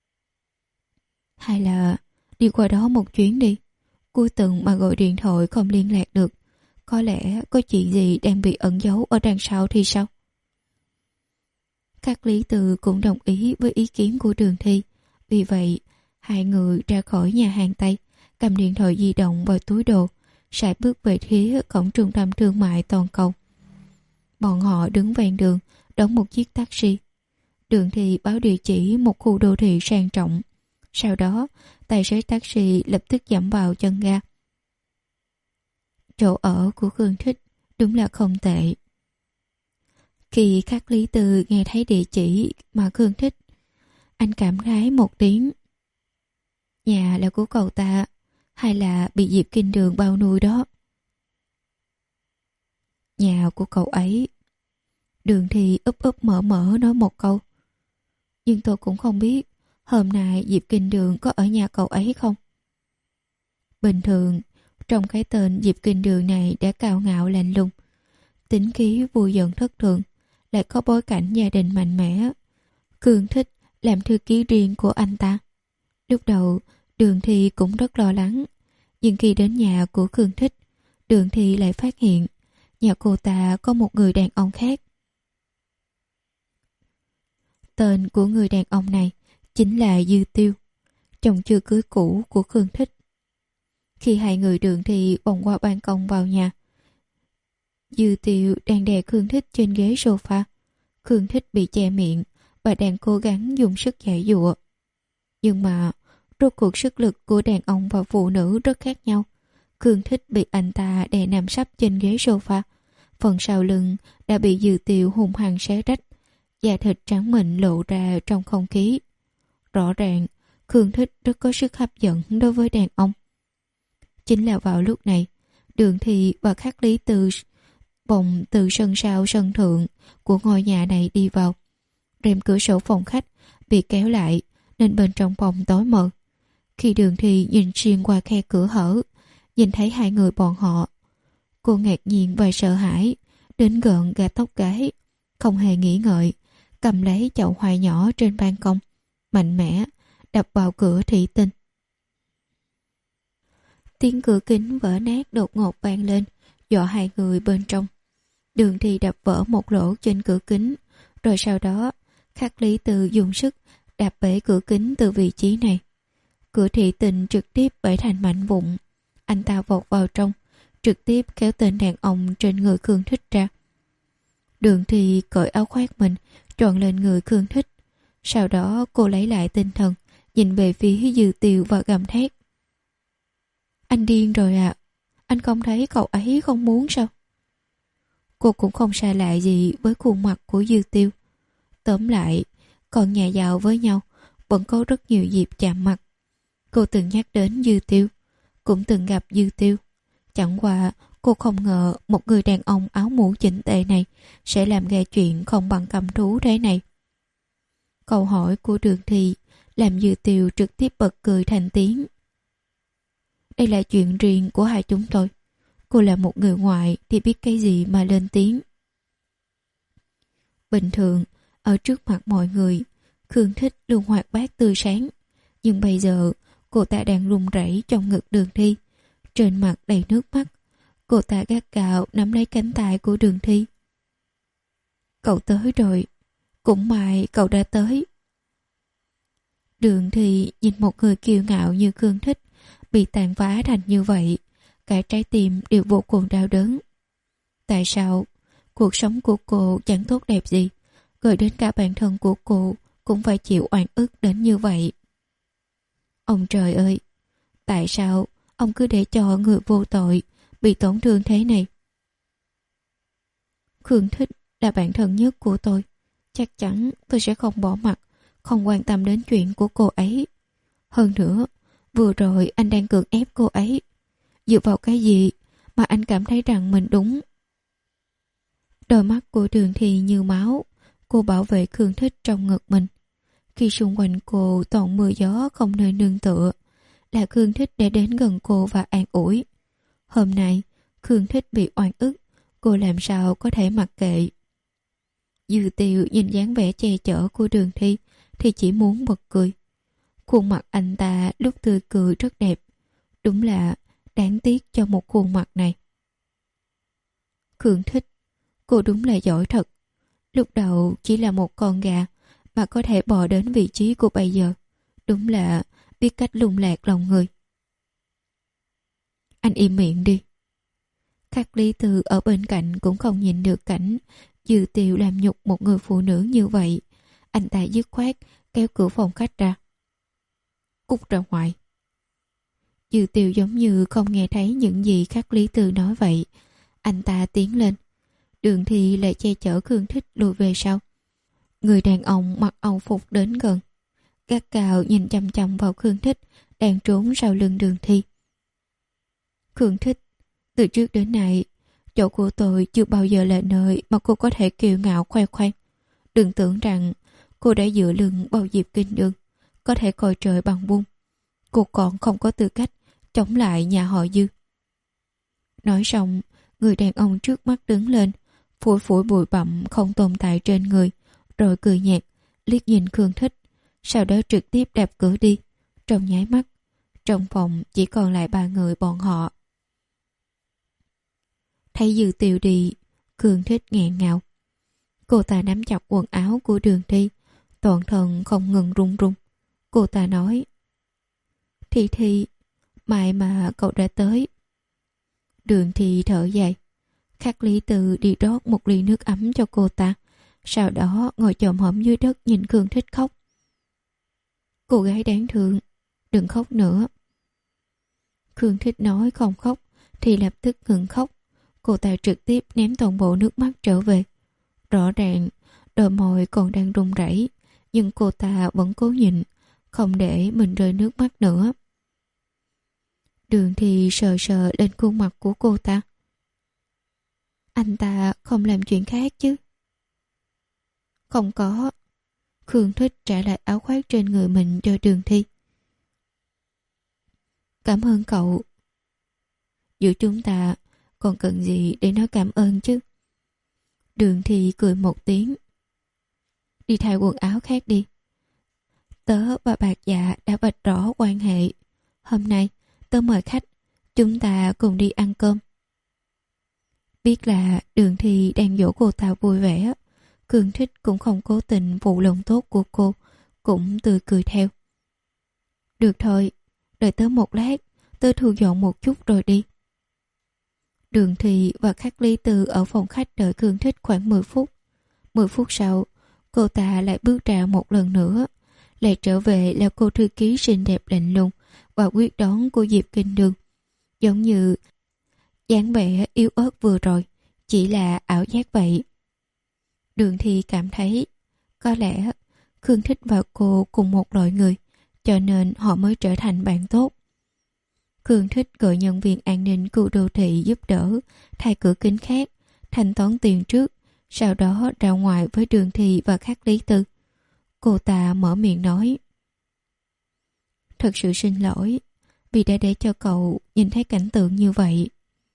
Hay là đi qua đó một chuyến đi. Cuối tuần mà gọi điện thoại không liên lạc được, có lẽ có chuyện gì đang bị ẩn giấu ở đằng sau thì sao? Các Lý Từ cũng đồng ý với ý kiến của Đường Thi. Vì vậy, hai người ra khỏi nhà hàng Tây, cầm điện thoại di động vào túi đồ, sải bước về phía cổng trung tâm thương mại toàn cầu. Bọn họ đứng ven đường, đón một chiếc taxi. Đường Thi báo địa chỉ một khu đô thị sang trọng. Sau đó, tài xế taxi lập tức giảm vào chân ga. Chỗ ở của Khương Thích đúng là không tệ. Khi Khắc Lý Từ nghe thấy địa chỉ mà Khương thích, anh cảm khái một tiếng. Nhà là của cậu ta, hay là bị Diệp Kinh Đường bao nuôi đó? Nhà của cậu ấy. Đường Thì úp úp mở mở nói một câu. Nhưng tôi cũng không biết hôm nay Diệp Kinh Đường có ở nhà cậu ấy không? Bình thường, trong cái tên Diệp Kinh Đường này đã cao ngạo lạnh lùng, tính khí vui giận thất thường, lại có bối cảnh gia đình mạnh mẽ. Khương thích làm thư ký riêng của anh ta. Lúc đầu, Đường Thì cũng rất lo lắng, nhưng khi đến nhà của Khương thích, Đường Thì lại phát hiện nhà cô ta có một người đàn ông khác. Tên của người đàn ông này chính là Dư Tiêu, chồng chưa cưới cũ của Khương thích. Khi hai người Đường Thì vòng qua ban công vào nhà, Dư Tiêu đang đè Khương thích trên ghế sofa. Khương thích bị che miệng và đang cố gắng dùng sức giải dụa. Nhưng mà rốt cuộc sức lực của đàn ông và phụ nữ rất khác nhau. Khương thích bị anh ta đè nằm sấp trên ghế sofa, phần sau lưng đã bị Dư Tiêu hung hăng xé rách, da thịt trắng mịn lộ ra trong không khí. Rõ ràng Khương thích rất có sức hấp dẫn đối với đàn ông. Chính là vào lúc này, Đường Thì và Khắc Lý Từ vòng từ sân sau sân thượng của ngôi nhà này đi vào. Rèm cửa sổ phòng khách bị kéo lại nên bên trong phòng tối mờ. Khi Đường Thì nhìn xuyên qua khe cửa hở, nhìn thấy hai người bọn họ, cô ngạc nhiên và sợ hãi đến gợn gà tóc gáy, không hề nghĩ ngợi, cầm lấy chậu hoa nhỏ trên ban công, mạnh mẽ đập vào cửa thủy tinh. Tiếng cửa kính vỡ nát đột ngột vang lên, dọa hai người bên trong. Đường Thì đập vỡ một lỗ trên cửa kính, rồi sau đó Khắc Lý Từ dùng sức đạp bể cửa kính từ vị trí này. Cửa thị tình trực tiếp bể thành mảnh vụn. Anh ta vọt vào trong, trực tiếp kéo tên đàn ông trên người Khương Thích ra. Đường Thì cởi áo khoác mình, tròn lên người Khương Thích. Sau đó cô lấy lại tinh thần, nhìn về phía Dư Tiêu và gầm thét. Anh điên rồi ạ. À. Anh không thấy cậu ấy không muốn sao? Cô cũng không xa lạ gì với khuôn mặt của Dư Tiêu. Tóm lại, còn nhà giàu với nhau, vẫn có rất nhiều dịp chạm mặt. Cô từng nhắc đến Dư Tiêu, cũng từng gặp Dư Tiêu. Chẳng qua cô không ngờ một người đàn ông áo mũ chỉnh tề này sẽ làm ra chuyện không bằng cầm thú thế này. Câu hỏi của Đường Thì làm Dư Tiêu trực tiếp bật cười thành tiếng. Đây là chuyện riêng của hai chúng tôi. Cô là một người ngoại thì biết cái gì mà lên tiếng. Bình thường, ở trước mặt mọi người, Khương Thích luôn hoạt bát tươi sáng. Nhưng bây giờ, cô ta đang run rẩy trong ngực Đường Thi. Trên mặt đầy nước mắt, cô ta gắt gao nắm lấy cánh tay của Đường Thi. Cậu tới rồi. Cũng may cậu đã tới. Đường Thi nhìn một người kiêu ngạo như Khương Thích bị tàn phá thành như vậy, cả trái tim đều vô cùng đau đớn. Tại sao cuộc sống của cô chẳng tốt đẹp gì, rồi đến cả bản thân của cô cũng phải chịu oan ức đến như vậy? Ông trời ơi, tại sao ông cứ để cho người vô tội bị tổn thương thế này? Khương Thích là bạn thân nhất của tôi. Chắc chắn tôi sẽ không bỏ mặt, không quan tâm đến chuyện của cô ấy. Hơn nữa, vừa rồi anh đang cưỡng ép cô ấy. Dựa vào cái gì mà anh cảm thấy rằng mình đúng? Đôi mắt của Đường Thì như máu. Cô bảo vệ Khương Thích trong ngực mình. Khi xung quanh cô toàn mưa gió không nơi nương tựa, là Khương Thích để đến gần cô và an ủi. Hôm nay Khương Thích bị oan ức, cô làm sao có thể mặc kệ? Dư Tiêu nhìn dáng vẻ che chở của Đường Thi thì chỉ muốn bật cười. Khuôn mặt anh ta lúc tươi cười rất đẹp. Đúng là đáng tiếc cho một khuôn mặt này. Khương Thích, cô đúng là giỏi thật. Lúc đầu chỉ là một con gà mà có thể bò đến vị trí của bây giờ. Đúng là biết cách lung lạc lòng người. Anh im miệng đi. Khắc Lý Từ ở bên cạnh cũng không nhìn được cảnh Dư Tiêu làm nhục một người phụ nữ như vậy. Anh ta dứt khoát kéo cửa phòng khách ra. Cút ra ngoài. Dư Tiêu giống như không nghe thấy những gì Khắc Lý Từ nói vậy. Anh ta tiến lên. Đường Thì lại che chở Khương Thích lùi về sau. Người đàn ông mặc âu phục đến gần, gắt gao nhìn chăm chăm vào Khương Thích đang trốn sau lưng Đường Thi. Khương Thích, từ trước đến nay, chỗ của tôi chưa bao giờ là nơi mà cô có thể kiêu ngạo khoe khoang. Đừng tưởng rằng cô đã dựa lưng vào Diệp Kinh Đường, có thể coi trời bằng bung. Cô còn không có tư cách chống lại nhà họ Dư. Nói xong, người đàn ông trước mắt đứng lên, phủi phủi bụi bặm không tồn tại trên người, rồi cười nhạt, liếc nhìn Khương Thích, sau đó trực tiếp đạp cửa đi. Trong nháy mắt, trong phòng chỉ còn lại ba người bọn họ. Thấy Dư Tiêu đi, Khương Thích nghẹn ngào. Cô ta nắm chặt quần áo của Đường Thi, toàn thân không ngừng run run. Cô ta nói: Thi Thi, mai mà cậu đã tới. Đường Thi thở dài. Khắc Lý Từ đi rót một ly nước ấm cho cô ta, sau đó ngồi chồm hổm dưới đất nhìn Khương Thích khóc. Cô gái đáng thương, đừng khóc nữa. Khương Thích nói không khóc thì lập tức ngừng khóc. Cô ta trực tiếp ném toàn bộ nước mắt trở về. Rõ ràng đôi môi còn đang run rẩy, nhưng cô ta vẫn cố nhịn, không để mình rơi nước mắt nữa. Đường Thì sờ sờ lên khuôn mặt của cô ta. Anh ta không làm chuyện khác chứ? Không có. Khương Thích trả lại áo khoác trên người mình cho Đường Thi. Cảm ơn cậu. Giữa chúng ta còn cần gì để nói cảm ơn chứ? Đường Thi cười một tiếng. Đi thay quần áo khác đi. Tớ và Bạc Dạ đã vạch rõ quan hệ. Hôm nay tớ mời khách, chúng ta cùng đi ăn cơm. Biết là Đường Thi đang dỗ cô ta vui vẻ, Cường Thích cũng không cố tình phụ lòng tốt của cô, cũng tươi cười theo. Được thôi, đợi tớ một lát, tớ thu dọn một chút rồi đi. Đường Thị và Khắc Lý Tư ở phòng khách đợi Cường Thích khoảng mười phút. mười phút sau, cô ta lại bước ra một lần nữa. Lại trở về là cô thư ký xinh đẹp lạnh lùng và quyết đoán của Diệp Kinh Đường. Giống như dáng vẻ yếu ớt vừa rồi, chỉ là ảo giác vậy. Đường Thị cảm thấy có lẽ Khương Thích và cô cùng một loại người, cho nên họ mới trở thành bạn tốt. Khương Thích gọi nhân viên an ninh khu đô thị giúp đỡ, thay cửa kính khác, thanh toán tiền trước, sau đó ra ngoài với Đường Thị và Khắc Lý Tư. Cô ta mở miệng nói: Thật sự xin lỗi, vì đã để cho cậu nhìn thấy cảnh tượng như vậy.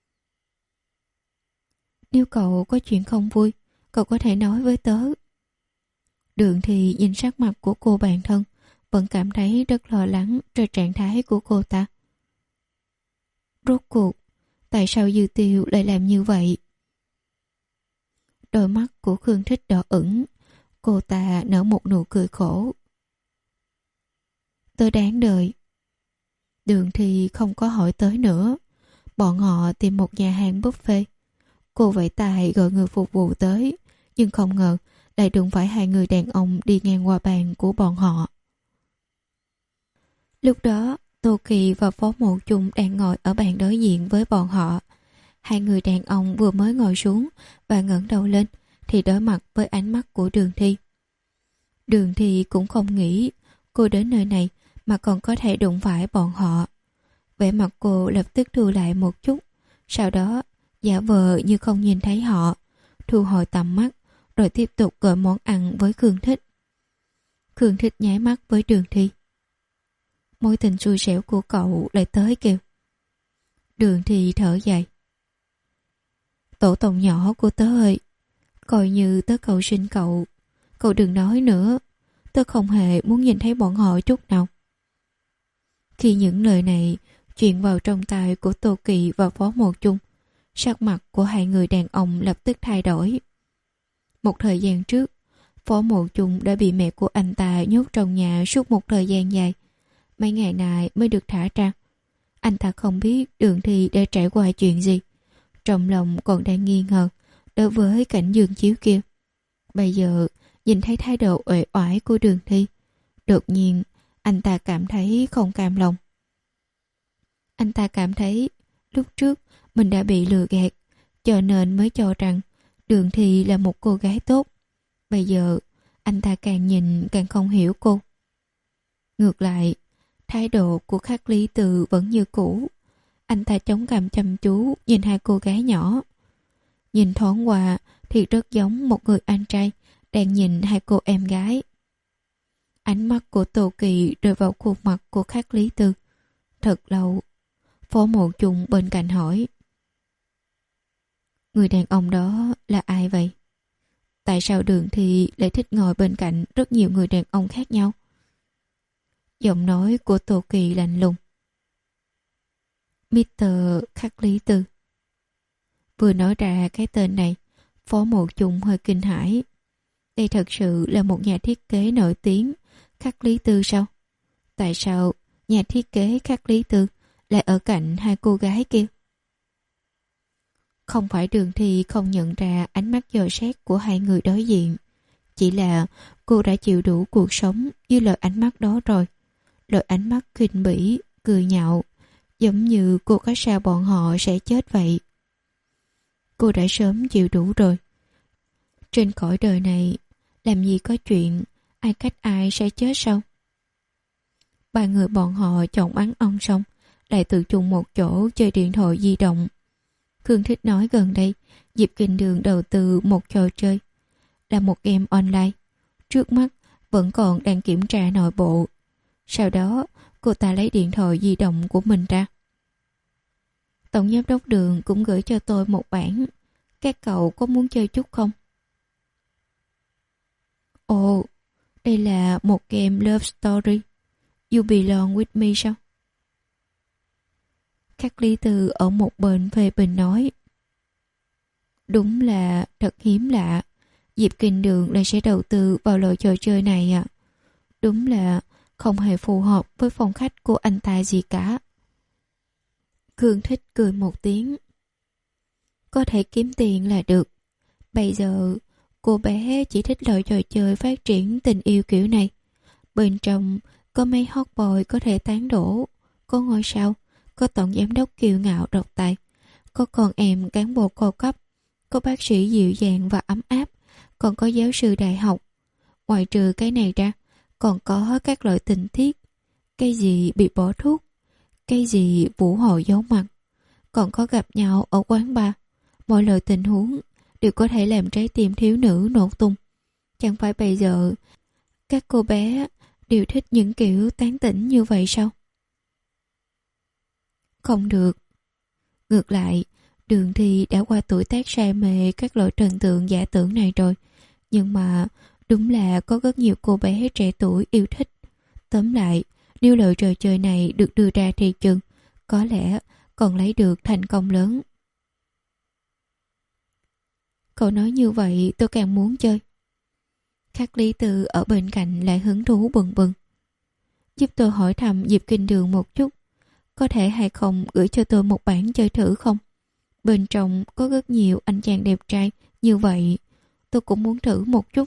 Nếu cậu có chuyện không vui, cậu có thể nói với tớ. Đường Thị nhìn sắc mặt của cô bạn thân, vẫn cảm thấy rất lo lắng cho trạng thái của cô ta. Rốt cuộc, tại sao Dư Tiêu lại làm như vậy? Đôi mắt của Khương Thích đỏ ửng, cô ta nở một nụ cười khổ. Tớ đáng đợi. Đường Thị không có hỏi tới nữa. Bọn họ tìm một nhà hàng buffet. Cô vẫy tay gọi người phục vụ tới, nhưng không ngờ lại đụng phải hai người đàn ông đi ngang qua bàn của bọn họ. Lúc đó, Tô Kỳ và Phó Mộ Chung đang ngồi ở bàn đối diện với bọn họ. Hai người đàn ông vừa mới ngồi xuống và ngẩng đầu lên thì đối mặt với ánh mắt của Đường Thi. Đường Thi cũng không nghĩ cô đến nơi này mà còn có thể đụng phải bọn họ. Vẻ mặt cô lập tức thu lại một chút, sau đó giả vờ như không nhìn thấy họ, thu hồi tầm mắt, rồi tiếp tục gọi món ăn với Khương Thích. Khương Thích nháy mắt với Đường Thi. Mối tình xui xẻo của cậu lại tới kìa. Đường Thi thở dài. Tổ tông nhỏ của tớ ơi, coi như tớ cầu xin cậu, cậu đừng nói nữa, tớ không hề muốn nhìn thấy bọn họ chút nào. Khi những lời này truyền vào trong tai của Tô Kỳ và Phó Mộ Chung, sắc mặt của hai người đàn ông lập tức thay đổi. Một thời gian trước, Phó Mộ Chung đã bị mẹ của anh ta nhốt trong nhà suốt một thời gian dài. Mấy ngày nay mới được thả ra. Anh ta không biết Đường Thi đã trải qua chuyện gì. Trong lòng còn đang nghi ngờ đối với cảnh giường chiếu kia. Bây giờ nhìn thấy thái độ uể oải của Đường Thi, đột nhiên anh ta cảm thấy không cam lòng. Anh ta cảm thấy lúc trước mình đã bị lừa gạt, cho nên mới cho rằng Đường Thi là một cô gái tốt. Bây giờ anh ta càng nhìn càng không hiểu cô. Ngược lại, thái độ của Khắc Lý Từ vẫn như cũ. Anh ta chống cằm chăm chú nhìn hai cô gái nhỏ. Nhìn thoáng qua thì rất giống một người anh trai đang nhìn hai cô em gái. Ánh mắt của Tô Kỳ rơi vào khuôn mặt của Khắc Lý Từ. Thật lâu, Phó Mộ Chung bên cạnh hỏi: Người đàn ông đó là ai vậy? Tại sao Đường Thi lại thích ngồi bên cạnh rất nhiều người đàn ông khác nhau? Giọng nói của Tô Kỳ lạnh lùng. mít tơ Khắc Lý Tư. Vừa nói ra cái tên này, Phó Mộ Chung hơi kinh hãi. Đây thật sự là một nhà thiết kế nổi tiếng, Khắc Lý Tư sao? Tại sao nhà thiết kế Khắc Lý Tư lại ở cạnh hai cô gái kia? Không phải Đường Thi không nhận ra ánh mắt dò xét của hai người đối diện. Chỉ là cô đã chịu đủ cuộc sống dưới lời ánh mắt đó rồi. Lời ánh mắt khinh bỉ, cười nhạo, giống như cô có sao bọn họ sẽ chết vậy. Cô đã sớm chịu đủ rồi. Trên cõi đời này, làm gì có chuyện ai cách ai sẽ chết sao? Ba người bọn họ chọn ăn ông xong, lại tự chung một chỗ chơi điện thoại di động. Khương Thích nói gần đây, Diệp Kinh Đường đầu tư một trò chơi, là một game online. Trước mắt vẫn còn đang kiểm tra nội bộ. Sau đó, cô ta lấy điện thoại di động của mình ra. Tổng giám đốc Đường cũng gửi cho tôi một bản. Các cậu có muốn chơi chút không? Ồ, đây là một game love story. You belong with me sao? Khắc Lý Từ ở một bên phê bình nói. Đúng là thật hiếm lạ. Diệp Kinh Đường lại sẽ đầu tư vào loại trò chơi này à? Đúng là không hề phù hợp với phong cách của anh ta gì cả. Khương Thích cười một tiếng. Có thể kiếm tiền là được. Bây giờ cô bé chỉ thích loại trò chơi phát triển tình yêu kiểu này. Bên trong có mấy hot boy có thể tán đổ, có ngôi sao, có tổng giám đốc kiêu ngạo độc tài, có con em cán bộ cao cấp, có bác sĩ dịu dàng và ấm áp, còn có giáo sư đại học. Ngoài trừ cái này ra, còn có các loại tình tiết. Cái gì bị bỏ thuốc, cái gì vũ hội giấu mặt, còn có gặp nhau ở quán bar. Mọi loại tình huống đều có thể làm trái tim thiếu nữ nổ tung. Chẳng phải bây giờ các cô bé đều thích những kiểu tán tỉnh như vậy sao? Không được. Ngược lại, Đường Thi đã qua tuổi tác say mê các loại thần tượng giả tưởng này rồi. Nhưng mà đúng là có rất nhiều cô bé trẻ tuổi yêu thích. Tóm lại, nếu loại trò chơi này được đưa ra thị trường, có lẽ còn lấy được thành công lớn. Cậu nói như vậy tôi càng muốn chơi. Khắc Lý Tư ở bên cạnh lại hứng thú bừng bừng. Giúp tôi hỏi thăm Diệp Kinh Đường một chút. Có thể hay không gửi cho tôi một bản chơi thử không? Bên trong có rất nhiều anh chàng đẹp trai như vậy. Tôi cũng muốn thử một chút.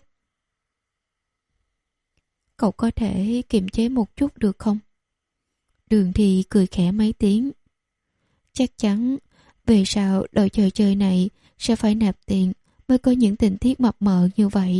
Cậu có thể kiềm chế một chút được không? Đường Thì cười khẽ mấy tiếng. Chắc chắn về sau đội trò chơi này sẽ phải nạp tiền mới có những tình tiết mập mờ như vậy.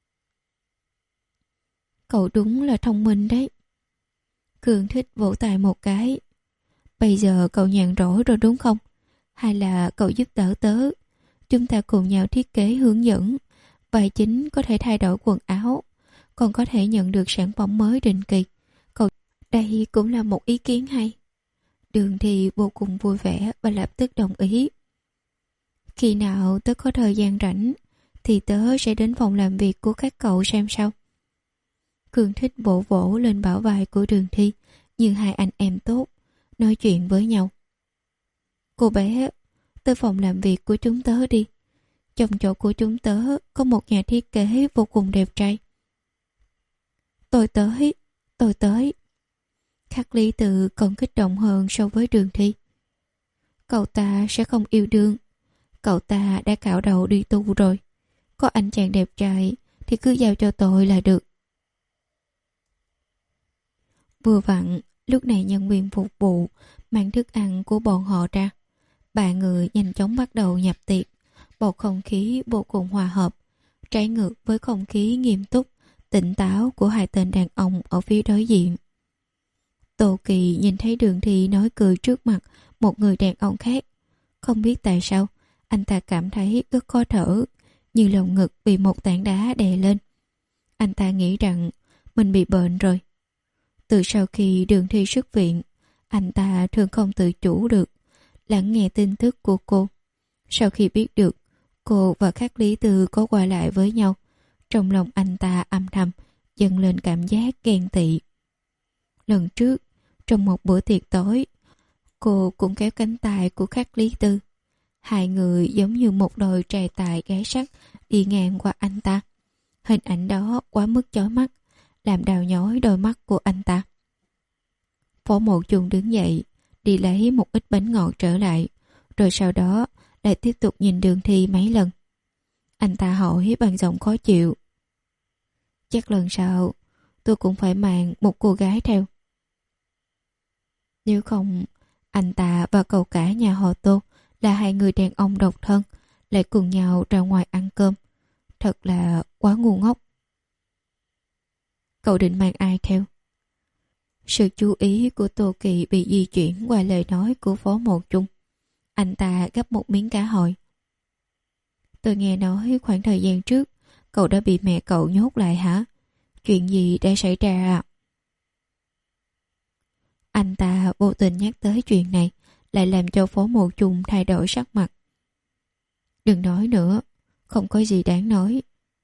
Cậu đúng là thông minh đấy. Cường Thích vỗ tay một cái. Bây giờ cậu nhàn rỗi rồi đúng không? Hay là cậu giúp đỡ tớ? Chúng ta cùng nhau thiết kế hướng dẫn. Vai chính có thể thay đổi quần áo, còn có thể nhận được sản phẩm mới định kỳ. Cậu đây cũng là một ý kiến hay. Đường Thì vô cùng vui vẻ và lập tức đồng ý. Khi nào tớ có thời gian rảnh thì tớ sẽ đến phòng làm việc của các cậu xem sao. Cường Thích vỗ vỗ lên bả vai của Đường Thi như hai anh em tốt nói chuyện với nhau. Cô bé, tới phòng làm việc của chúng tớ đi. Trong chỗ của chúng tớ có một nhà thiết kế vô cùng đẹp trai. Tôi tới, tôi tới. Khắc Lý Tự còn kích động hơn so với Đường Thi. Cậu ta sẽ không yêu đương. Cậu ta đã cạo đầu đi tu rồi. Có anh chàng đẹp trai thì cứ giao cho tôi là được. Vừa vặn, lúc này nhân viên phục vụ mang thức ăn của bọn họ ra. Ba người nhanh chóng bắt đầu nhập tiệc. Bầu không khí vô cùng hòa hợp, trái ngược với không khí nghiêm túc, tỉnh táo của hai tên đàn ông ở phía đối diện. Tô Kỳ nhìn thấy Đường Thi nói cười trước mặt một người đàn ông khác. Không biết tại sao, anh ta cảm thấy rất khó thở, như lồng ngực bị một tảng đá đè lên. Anh ta nghĩ rằng mình bị bệnh rồi. Từ sau khi Đường Thi xuất viện, anh ta thường không tự chủ được lắng nghe tin tức của cô. Sau khi biết được cô và Khắc Lý Tư có qua lại với nhau, trong lòng anh ta âm thầm dâng lên cảm giác ghen tị. Lần trước, trong một bữa tiệc tối, cô cũng kéo cánh tay của Khắc Lý Tư. Hai người giống như một đôi trai tài gái sắc đi ngang qua anh ta. Hình ảnh đó quá mức chói mắt, làm đào nhói đôi mắt của anh ta. Phó Mộ Trùng đứng dậy, đi lấy một ít bánh ngọt trở lại, rồi sau đó lại tiếp tục nhìn Đường Thi mấy lần. Anh ta hỏi bằng giọng khó chịu. Chắc lần sau tôi cũng phải mang một cô gái theo. Nếu không, anh ta và cậu cả nhà họ Tô là hai người đàn ông độc thân lại cùng nhau ra ngoài ăn cơm. Thật là quá ngu ngốc. Cậu định mang ai theo? Sự chú ý của Tô Kỳ bị di chuyển qua lời nói của Phó Mộ Trung. Anh ta gắp một miếng cá hỏi. Tôi nghe nói khoảng thời gian trước cậu đã bị mẹ cậu nhốt lại hả? Chuyện gì đã xảy ra à? Anh ta vô tình nhắc tới chuyện này, lại làm cho Phó Mộ Trung thay đổi sắc mặt. Đừng nói nữa, không có gì đáng nói.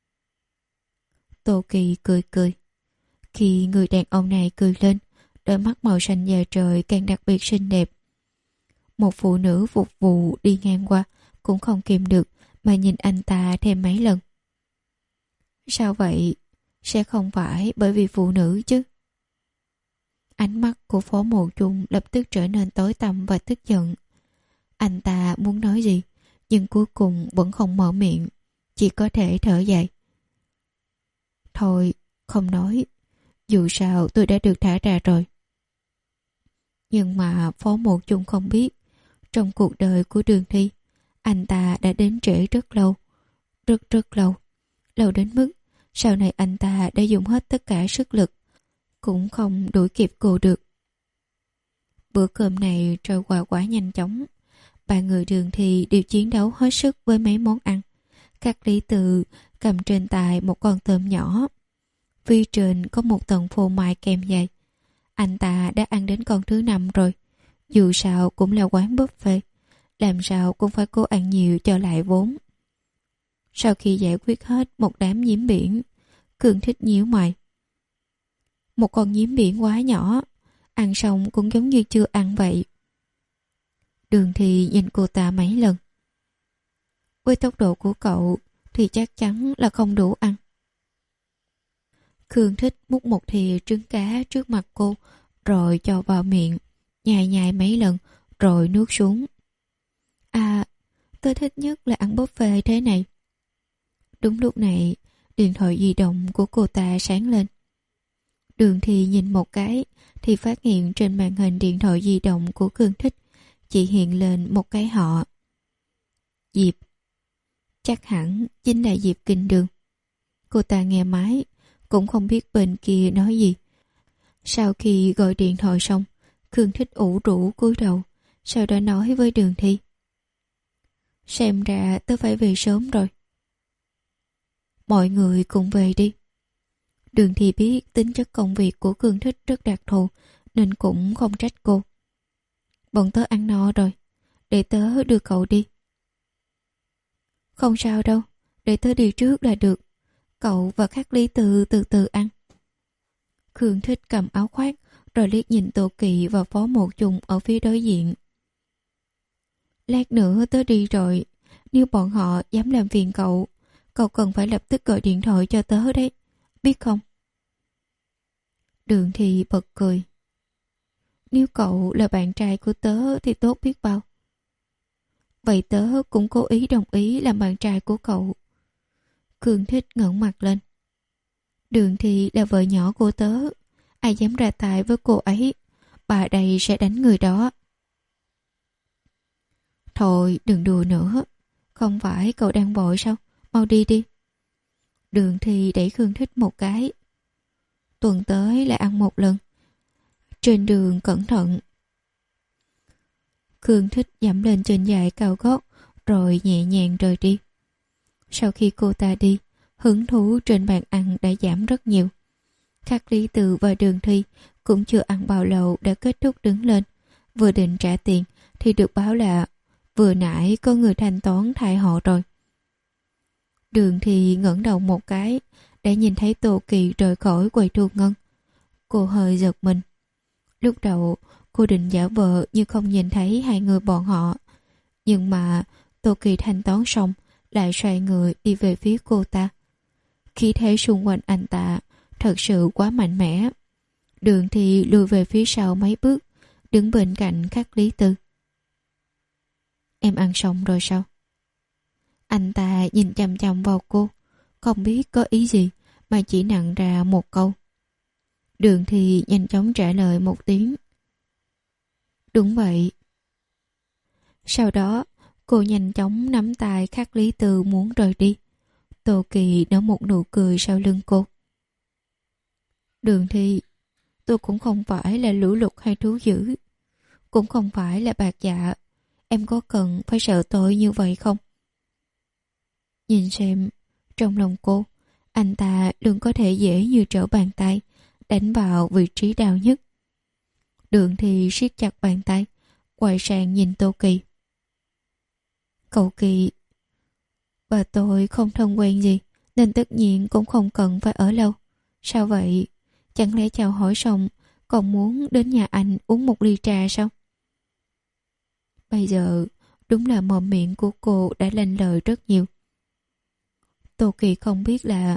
Tô Kỳ cười cười. Khi người đàn ông này cười lên, đôi mắt màu xanh da trời càng đặc biệt xinh đẹp. Một phụ nữ phục vụ đi ngang qua cũng không kìm được mà nhìn anh ta thêm mấy lần. Sao vậy? Sẽ không phải bởi vì phụ nữ chứ? Ánh mắt của Phó Mộ Chung lập tức trở nên tối tăm và tức giận. Anh ta muốn nói gì, nhưng cuối cùng vẫn không mở miệng, chỉ có thể thở dài. Thôi, không nói, dù sao tôi đã được thả ra rồi. Nhưng mà Phó Mộ Chung không biết, trong cuộc đời của Đường Thi, anh ta đã đến trễ rất lâu, rất rất lâu, lâu đến mức sau này anh ta đã dùng hết tất cả sức lực, cũng không đuổi kịp cô được. Bữa cơm này trôi qua quá nhanh chóng. Ba người Đường Thi đều chiến đấu hết sức với mấy món ăn. Các Lý Từ cầm trên tay một con tôm nhỏ. Phía trên có một tầng phô mai kem dày. Anh ta đã ăn đến con thứ năm rồi. Dù sao cũng là quán buffet, làm sao cũng phải cố ăn nhiều cho lại vốn. Sau khi giải quyết hết một đám nhím biển, Cường Thích nhíu mày. Một con nhím biển quá nhỏ, ăn xong cũng giống như chưa ăn vậy. Đường Thì nhìn cô ta mấy lần. Với tốc độ của cậu thì chắc chắn là không đủ ăn. Khương Thích múc một thìa trứng cá trước mặt cô, rồi cho vào miệng, nhai nhai mấy lần, rồi nuốt xuống. À, tôi thích nhất là ăn buffet thế này. Đúng lúc này, điện thoại di động của cô ta sáng lên. Đường Thì nhìn một cái, thì phát hiện trên màn hình điện thoại di động của Khương Thích chỉ hiện lên một cái họ. Diệp. Chắc hẳn chính là Diệp Kinh Đường. Cô ta nghe máy, cũng không biết bên kia nói gì. Sau khi gọi điện thoại xong, Khương Thích ủ rũ cúi đầu, sau đó nói với Đường Thi. Xem ra tớ phải về sớm rồi. Mọi người cùng về đi. Đường Thi biết tính chất công việc của Khương Thích rất đặc thù, nên cũng không trách cô. Bọn tớ ăn no rồi, để tớ đưa cậu đi. Không sao đâu, để tớ đi trước là được. Cậu và các Lý Từ từ từ ăn. Khương Thích cầm áo khoác, rồi liếc nhìn Tô Kỵ và Phó Một Trùng ở phía đối diện. Lát nữa tớ đi rồi, nếu bọn họ dám làm phiền cậu, cậu cần phải lập tức gọi điện thoại cho tớ đấy, biết không? Đường Thì bật cười. Nếu cậu là bạn trai của tớ thì tốt biết bao. Vậy tớ cũng cố ý đồng ý làm bạn trai của cậu. Khương Thích ngẩng mặt lên. Đường Thì là vợ nhỏ của tớ, ai dám ra tay với cô ấy, bà đây sẽ đánh người đó. Thôi đừng đùa nữa, không phải cậu đang vội sao, mau đi đi. Đường Thì đẩy Khương Thích một cái. Tuần tới lại ăn một lần, trên đường cẩn thận. Khương Thích dẫm lên trên giày cao gót, rồi nhẹ nhàng rời đi. Sau khi cô ta đi, hứng thú trên bàn ăn đã giảm rất nhiều. Khắc Lý Từ và Đường Thi cũng chưa ăn bao lâu đã kết thúc đứng lên. Vừa định trả tiền thì được báo là vừa nãy có người thanh toán thay họ rồi. Đường Thi ngẩng đầu một cái, đã nhìn thấy Tô Kỳ rời khỏi quầy thu ngân. Cô hơi giật mình. Lúc đầu cô định giả vờ như không nhìn thấy hai người bọn họ, nhưng mà Tô Kỳ thanh toán xong lại xoay người đi về phía cô ta. Khí thế xung quanh anh ta thật sự quá mạnh mẽ. Đường Thì lùi về phía sau mấy bước, đứng bên cạnh Khắc Lý Tư. Em ăn xong rồi sao? Anh ta nhìn chằm chằm vào cô, không biết có ý gì mà chỉ nặng ra một câu. Đường Thì nhanh chóng trả lời một tiếng. Đúng vậy. Sau đó cô nhanh chóng nắm tay Khắc Lý Tư muốn rời đi. Tô Kỳ nở một nụ cười sau lưng cô. Đường Thi, tôi cũng không phải là lũ lụt hay thú dữ, cũng không phải là bạc dạ. Em có cần phải sợ tôi như vậy không? Nhìn xem, trong lòng cô, anh ta luôn có thể dễ như trở bàn tay đánh vào vị trí đau nhất. Đường Thì siết chặt bàn tay, quay sang nhìn Tô Kỳ. Cậu Kỳ, và tôi không thân quen gì, nên tất nhiên cũng không cần phải ở lâu. Sao vậy? Chẳng lẽ chào hỏi xong còn muốn đến nhà anh uống một ly trà sao? Bây giờ đúng là mồm miệng của cô đã lanh lợi rất nhiều. Tô Kỳ không biết là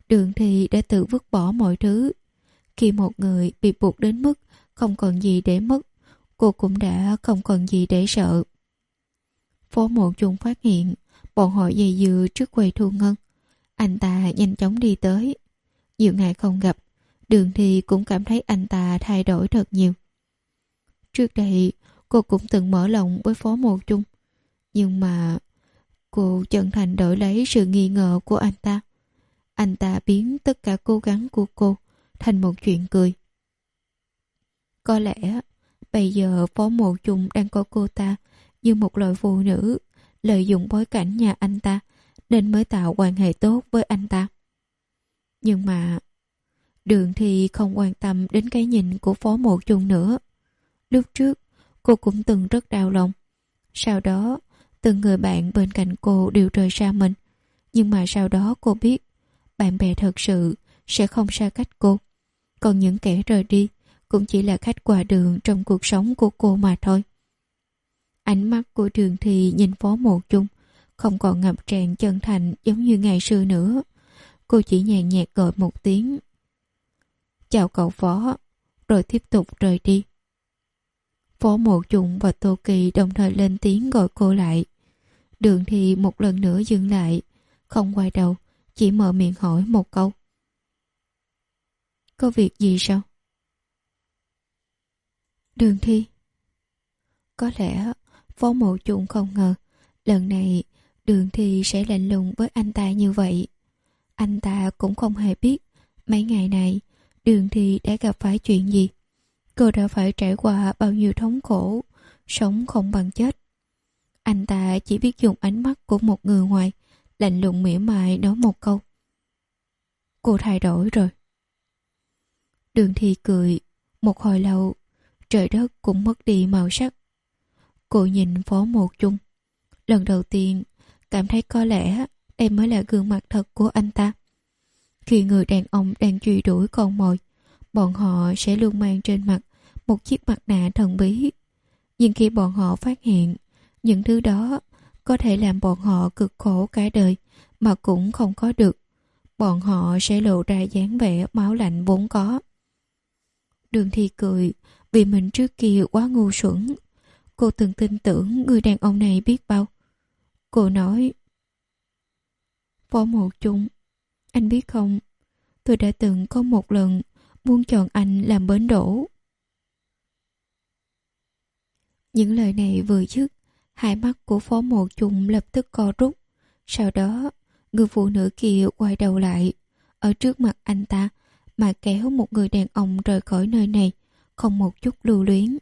Đường Thi đã tự vứt bỏ mọi thứ. Khi một người bị buộc đến mức không còn gì để mất, cô cũng đã không còn gì để sợ. Phó Mộ Chung phát hiện bọn họ dây dưa trước quầy thu ngân. Anh ta nhanh chóng đi tới. Nhiều ngày không gặp, Đường Thi cũng cảm thấy anh ta thay đổi thật nhiều. Trước đây cô cũng từng mở lòng với Phó Mộ Chung, nhưng mà cô chân thành đổi lấy sự nghi ngờ của anh ta. Anh ta biến tất cả cố gắng của cô thành một chuyện cười. Có lẽ bây giờ Phó Mộ Chung đang coi cô ta như một loại phụ nữ lợi dụng bối cảnh nhà anh ta nên mới tạo quan hệ tốt với anh ta. Nhưng mà Đường Thi không quan tâm đến cái nhìn của Phó Mộ Chung nữa. Lúc trước cô cũng từng rất đau lòng. Sau đó từng người bạn bên cạnh cô đều rời xa mình. Nhưng mà sau đó cô biết bạn bè thật sự sẽ không xa cách cô. Còn những kẻ rời đi cũng chỉ là khách qua đường trong cuộc sống của cô mà thôi. Ánh mắt của Đường Thi nhìn Phó Mộ Chung không còn ngập tràn chân thành giống như ngày xưa nữa. Cô chỉ nhàn nhạt gọi một tiếng chào cậu Phó, rồi tiếp tục rời đi. Phó Mộ Chung và Tô Kỳ đồng thời lên tiếng gọi cô lại. Đường Thi một lần nữa dừng lại, không quay đầu, chỉ mở miệng hỏi một câu. Có việc gì sao? Đường Thi. Có lẽ Phó Mộ Chung không ngờ lần này Đường Thi sẽ lạnh lùng với anh ta như vậy. Anh ta cũng không hề biết mấy ngày này Đường Thi đã gặp phải chuyện gì. Cô đã phải trải qua bao nhiêu thống khổ, sống không bằng chết. Anh ta chỉ biết dùng ánh mắt của một người ngoài lạnh lùng mỉa mai nói một câu. Cô thay đổi rồi. Đường Thi cười. Một hồi lâu, trời đất cũng mất đi màu sắc. Cô nhìn Phó Mộ Chung. Lần đầu tiên cảm thấy có lẽ đây mới là gương mặt thật của anh ta. Khi người đàn ông đang truy đuổi con mồi, bọn họ sẽ luôn mang trên mặt một chiếc mặt nạ thần bí. Nhưng khi bọn họ phát hiện những thứ đó có thể làm bọn họ cực khổ cả đời mà cũng không có được, bọn họ sẽ lộ ra dáng vẻ máu lạnh vốn có. Đường Thi cười vì mình trước kia quá ngu xuẩn. Cô từng tin tưởng người đàn ông này biết bao. Cô nói, Phó Mộ Chung, anh biết không, tôi đã từng có một lần muốn chọn anh làm bến đỗ. Những lời này vừa dứt, hai mắt của Phó Mộ Chung lập tức co rút. Sau đó, người phụ nữ kia quay đầu lại, ở trước mặt anh ta mà kéo một người đàn ông rời khỏi nơi này, không một chút lưu luyến.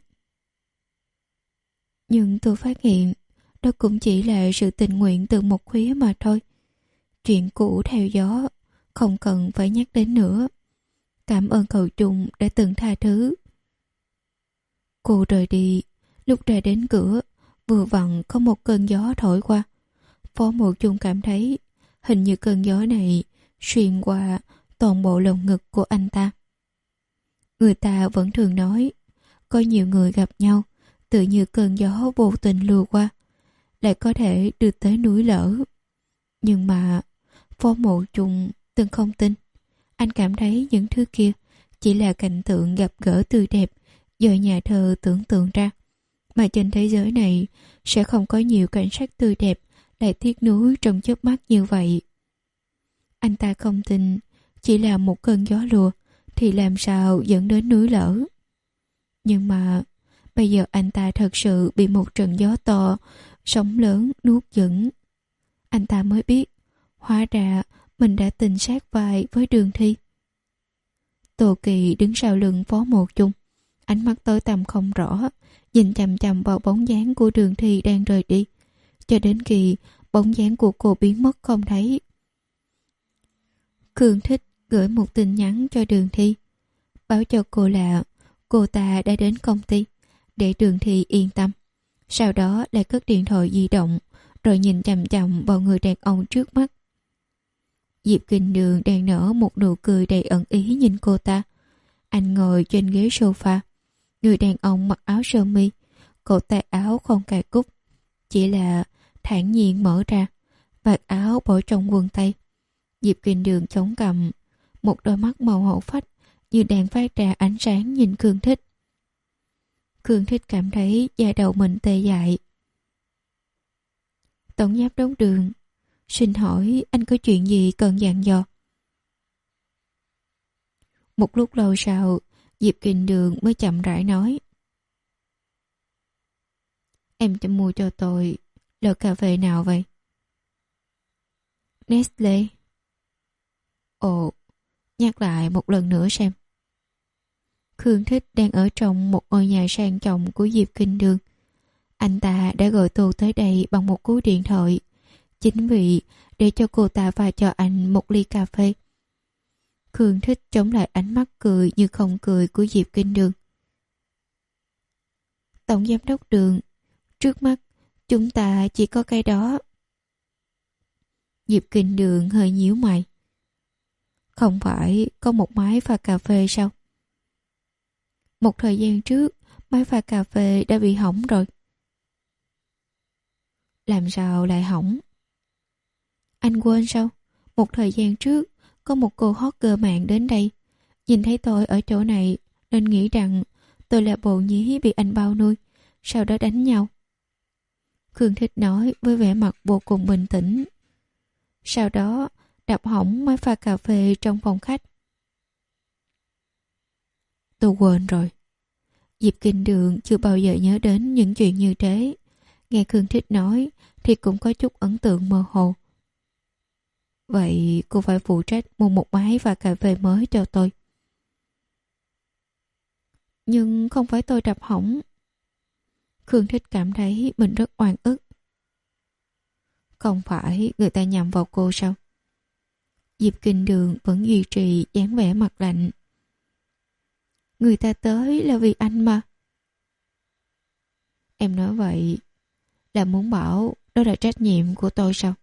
Nhưng tôi phát hiện, đó cũng chỉ là sự tình nguyện từ một phía mà thôi. Chuyện cũ theo gió, không cần phải nhắc đến nữa. Cảm ơn cậu Chung đã từng tha thứ. Cô rời đi, lúc ra đến cửa, vừa vặn có một cơn gió thổi qua. Phó Mộ Chung cảm thấy hình như cơn gió này xuyên qua toàn bộ lồng ngực của anh ta. Người ta vẫn thường nói, có nhiều người gặp nhau, tự như cơn gió vô tình lùa qua, lại có thể đưa tới núi lở. Nhưng mà Phó Mộ Chung từng không tin. Anh cảm thấy những thứ kia chỉ là cảnh tượng gặp gỡ tươi đẹp do nhà thơ tưởng tượng ra, mà trên thế giới này sẽ không có nhiều cảnh sắc tươi đẹp lại tiếc nuối trong chớp mắt như vậy. Anh ta không tin chỉ là một cơn gió lùa thì làm sao dẫn đến núi lở. Nhưng mà bây giờ anh ta thật sự bị một trận gió to, sóng lớn nuốt chửng. Anh ta mới biết, hóa ra mình đã tình sát vai với Đường Thi. Tô Kỳ đứng sau lưng Phó Mộ Chung, ánh mắt tối tăm không rõ, nhìn chằm chằm vào bóng dáng của Đường Thi đang rời đi, cho đến khi bóng dáng của cô biến mất không thấy. Cường Thích gửi một tin nhắn cho Đường Thi, báo cho cô là cô ta đã đến công ty, để Đường Thi yên tâm. Sau đó lại cất điện thoại di động, rồi nhìn chằm chằm vào người đàn ông trước mắt. Diệp Kinh Đường đang nở một nụ cười đầy ẩn ý nhìn cô ta. Anh ngồi trên ghế sofa. Người đàn ông mặc áo sơ mi, cổ tay áo không cài cúc, chỉ là thản nhiên mở ra, vạt áo bỏ trong quần tây. Diệp Kinh Đường chống cằm, một đôi mắt màu hổ phách như đang phát ra ánh sáng nhìn Khương Thích. Khương Thích cảm thấy da đầu mình tê dại. Tổng giám đốc Đường, xin hỏi anh có chuyện gì cần dặn dò? Một lúc lâu sau, Diệp Kinh Đường mới chậm rãi nói. Emจะmua cho tôi lọ cà phê nào vậy? Nestle. Ồ, nhắc lại một lần nữa xem. Khương Thích đang ở trong một ngôi nhà sang trọng của Diệp Kinh Đường. Anh ta đã gọi cô tới đây bằng một cú điện thoại, chính vì để cho cô ta pha cho anh một ly cà phê. Khương Thích chống lại ánh mắt cười như không cười của Diệp Kinh Đường. Tổng giám đốc Đường, trước mắt chúng ta chỉ có cái đó. Diệp Kinh Đường hơi nhíu mày. Không phải có một máy pha cà phê sao? Một thời gian trước, máy pha cà phê đã bị hỏng rồi. Làm sao lại hỏng? Anh quên sao? Một thời gian trước, có một cô hot girl mạng đến đây. Nhìn thấy tôi ở chỗ này, nên nghĩ rằng tôi là bồ nhí bị anh bao nuôi, sau đó đánh nhau. Khương Thích nói với vẻ mặt vô cùng bình tĩnh. Sau đó, đập hỏng máy pha cà phê trong phòng khách. Tôi quên rồi. Diệp Kinh Đường chưa bao giờ nhớ đến những chuyện như thế. Nghe Khương Thích nói thì cũng có chút ấn tượng mơ hồ. Vậy cô phải phụ trách mua một máy pha cà phê mới cho tôi. Nhưng không phải tôi đập hỏng. Khương Thích cảm thấy mình rất oan ức. Không phải người ta nhầm vào cô sao? Diệp Kinh Đường vẫn duy trì dáng vẻ mặt lạnh. Người ta tới là vì anh mà. Em nói vậy là muốn bảo đó là trách nhiệm của tôi sao?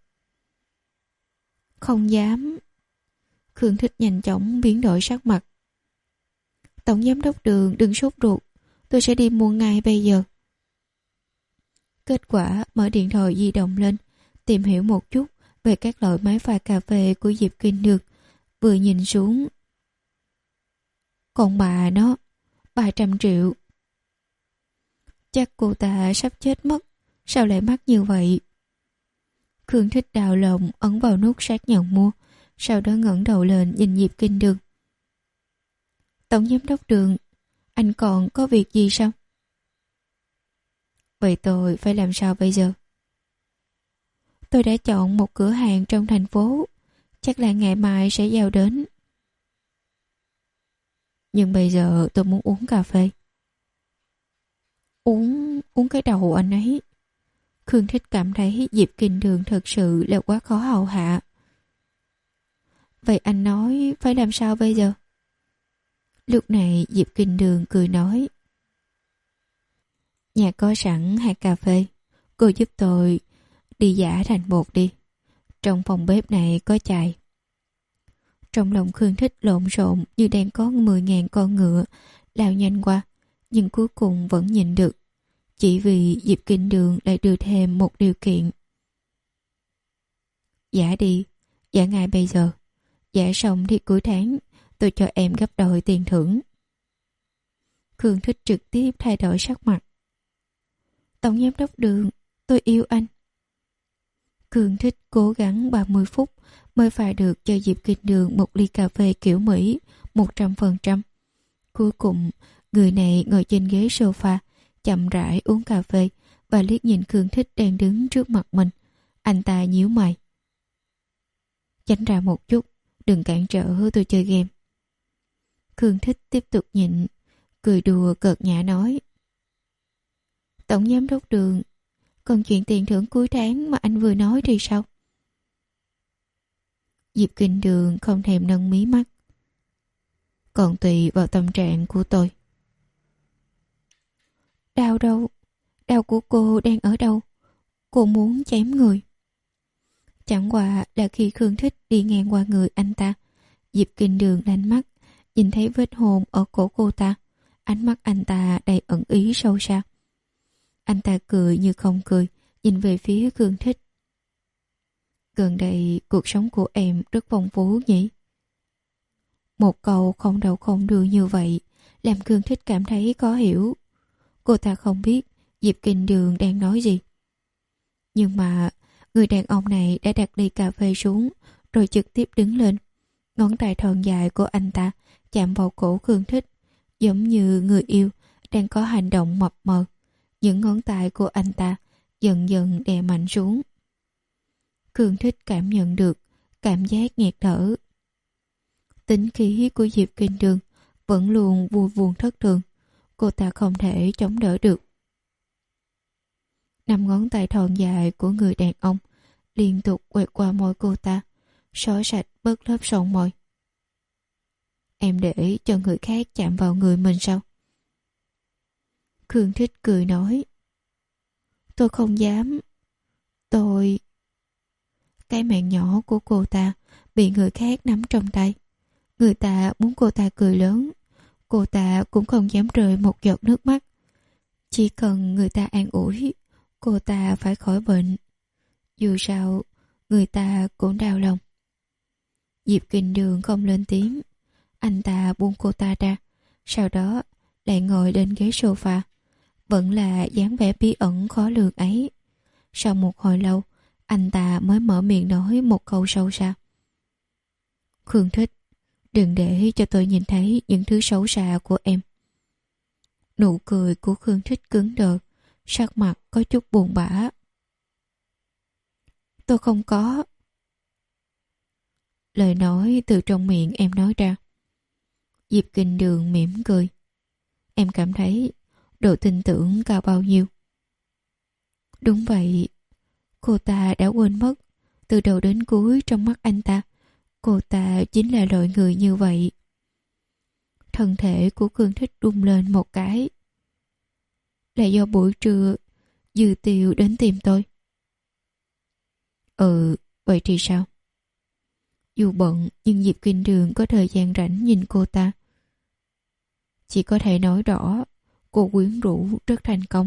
Không dám. Khương Thích nhanh chóng biến đổi sắc mặt. Tổng giám đốc Đường đừng sốt ruột, tôi sẽ đi mua ngay bây giờ. Kết quả mở điện thoại di động lên, tìm hiểu một chút về các loại máy pha cà phê của Diệp Kinh Đường. Vừa nhìn xuống, còn bà nó ba trăm triệu. Chắc cô ta sắp chết mất, sao lại mắc như vậy? Khương Thích đào lòng ấn vào nút xác nhận mua, sau đó ngẩng đầu lên nhìn Diệp Kinh Đường. Tổng giám đốc Đường, anh còn có việc gì sao? Vậy tôi phải làm sao bây giờ? Tôi đã chọn một cửa hàng trong thành phố, chắc là ngày mai sẽ giao đến. Nhưng bây giờ tôi muốn uống cà phê. Uống, uống cái đầu anh ấy. Khương Thích cảm thấy Diệp Kinh Đường thật sự là quá khó hầu hạ. Vậy anh nói phải làm sao bây giờ? Lúc này Diệp Kinh Đường cười nói. Nhà có sẵn hạt cà phê, cô giúp tôi đi giã thành bột đi. Trong phòng bếp này có chài. Trong lòng Khương Thích lộn xộn như đang có mười ngàn con ngựa lao nhanh qua, nhưng cuối cùng vẫn nhịn được. Chỉ vì Diệp Kinh Đường lại đưa thêm một điều kiện. Giả đi, giả ngay bây giờ. Giả xong thì cuối tháng tôi cho em gấp đôi tiền thưởng. Khương Thích trực tiếp thay đổi sắc mặt. Tổng giám đốc Đường, tôi yêu anh. Khương Thích cố gắng ba mươi phút mới pha được cho Diệp Kinh Đường một ly cà phê kiểu Mỹ một trăm phần trăm. Cuối cùng, người này ngồi trên ghế sofa, chậm rãi uống cà phê và liếc nhìn Khương Thích đang đứng trước mặt mình. Anh ta nhíu mày. Tránh ra một chút, đừng cản trở tôi chơi game. Khương Thích tiếp tục nhịn, cười đùa cợt nhã nói. Tổng giám đốc Đường, còn chuyện tiền thưởng cuối tháng mà anh vừa nói thì sao? Diệp Kinh Đường không thèm nâng mí mắt. Còn tùy vào tâm trạng của tôi. Đau đâu? Đau của cô đang ở đâu? Cô muốn chém người. Chẳng qua là khi Khương Thích đi ngang qua người anh ta, Diệp Kinh Đường đánh mắt, nhìn thấy vết hôn ở cổ cô ta. Ánh mắt anh ta đầy ẩn ý sâu xa. Anh ta cười như không cười, nhìn về phía Khương Thích. Gần đây cuộc sống của em rất phong phú nhỉ? Một câu không đầu không đuôi như vậy làm Cương Thích cảm thấy khó hiểu. Cô ta không biết Diệp Kinh Đường đang nói gì. Nhưng mà người đàn ông này đã đặt ly cà phê xuống rồi trực tiếp đứng lên. Ngón tay thon dài của anh ta chạm vào cổ Cương Thích, giống như người yêu đang có hành động mập mờ. Những ngón tay của anh ta dần dần đè mạnh xuống. Cương Thích cảm nhận được cảm giác nghẹt thở. Tính khí của Diệp Kinh Đường vẫn luôn vui vuông thất thường. Cô ta không thể chống đỡ được. Năm ngón tay thon dài của người đàn ông liên tục quẹt qua môi cô ta, xóa sạch bớt lớp son môi. Em để cho người khác chạm vào người mình sao? Cương Thích cười nói. Tôi không dám. Tôi... Cái miệng nhỏ của cô ta bị người khác nắm trong tay. Người ta muốn cô ta cười lớn. Cô ta cũng không dám rơi một giọt nước mắt. Chỉ cần người ta an ủi, cô ta phải khỏi bệnh. Dù sao, người ta cũng đau lòng. Diệp Kinh Đường không lên tiếng. Anh ta buông cô ta ra, sau đó lại ngồi lên ghế sofa. Vẫn là dáng vẻ bí ẩn khó lường ấy. Sau một hồi lâu, anh ta mới mở miệng nói một câu sâu xa. Khương Thích, đừng để cho tôi nhìn thấy những thứ xấu xa của em. Nụ cười của Khương Thích cứng đờ, sắc mặt có chút buồn bã. Tôi không có. Lời nói từ trong miệng em nói ra. Diệp Kinh Đường mỉm cười. Em cảm thấy độ tin tưởng cao bao nhiêu? Đúng vậy. Cô ta đã quên mất, từ đầu đến cuối trong mắt anh ta, cô ta chính là loại người như vậy. Thân thể của Cương Thích rung lên một cái. Là do buổi trưa Dư Tiêu đến tìm tôi. Ừ, vậy thì sao? Dù bận nhưng Diệp Kinh Đường có thời gian rảnh nhìn cô ta. Chỉ có thể nói rõ cô quyến rũ rất thành công.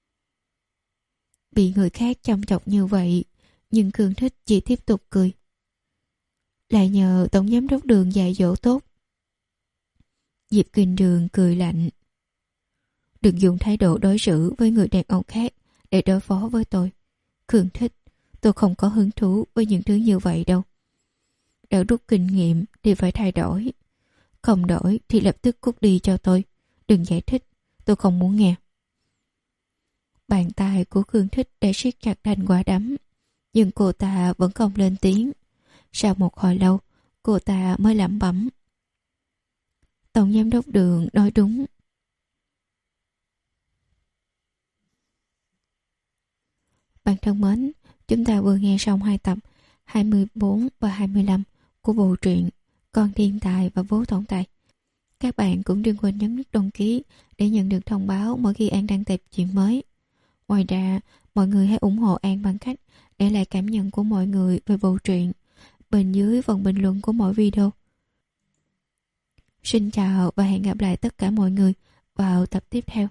Bị người khác chăm chọc như vậy, nhưng Cương Thích chỉ tiếp tục cười. Lại nhờ tổng giám đốc Đường dạy dỗ tốt. Diệp Kinh Đường cười lạnh. Đừng dùng thái độ đối xử với người đàn ông khác để đối phó với tôi. Cương Thích, tôi không có hứng thú với những thứ như vậy đâu. Đã rút kinh nghiệm thì phải thay đổi. Không đổi thì lập tức cút đi cho tôi. Đừng giải thích, tôi không muốn nghe. Bàn tay của Cương Thích đã siết chặt thành quả đấm, nhưng cô ta vẫn không lên tiếng. Sau một hồi lâu, cô ta mới lẩm bẩm. Tổng giám đốc Đường nói đúng. Bạn thân mến, chúng ta vừa nghe xong hai tập hai mươi bốn và hai mươi lăm của bộ truyện Con Thiên Tài và Vô Tổng Tài. Các bạn cũng đừng quên nhấn nút đăng ký để nhận được thông báo mỗi khi An đăng tập truyện mới. Ngoài ra, mọi người hãy ủng hộ An bằng cách để lại cảm nhận của mọi người về bộ truyện bên dưới phần bình luận của mỗi video. Xin chào và hẹn gặp lại tất cả mọi người vào tập tiếp theo.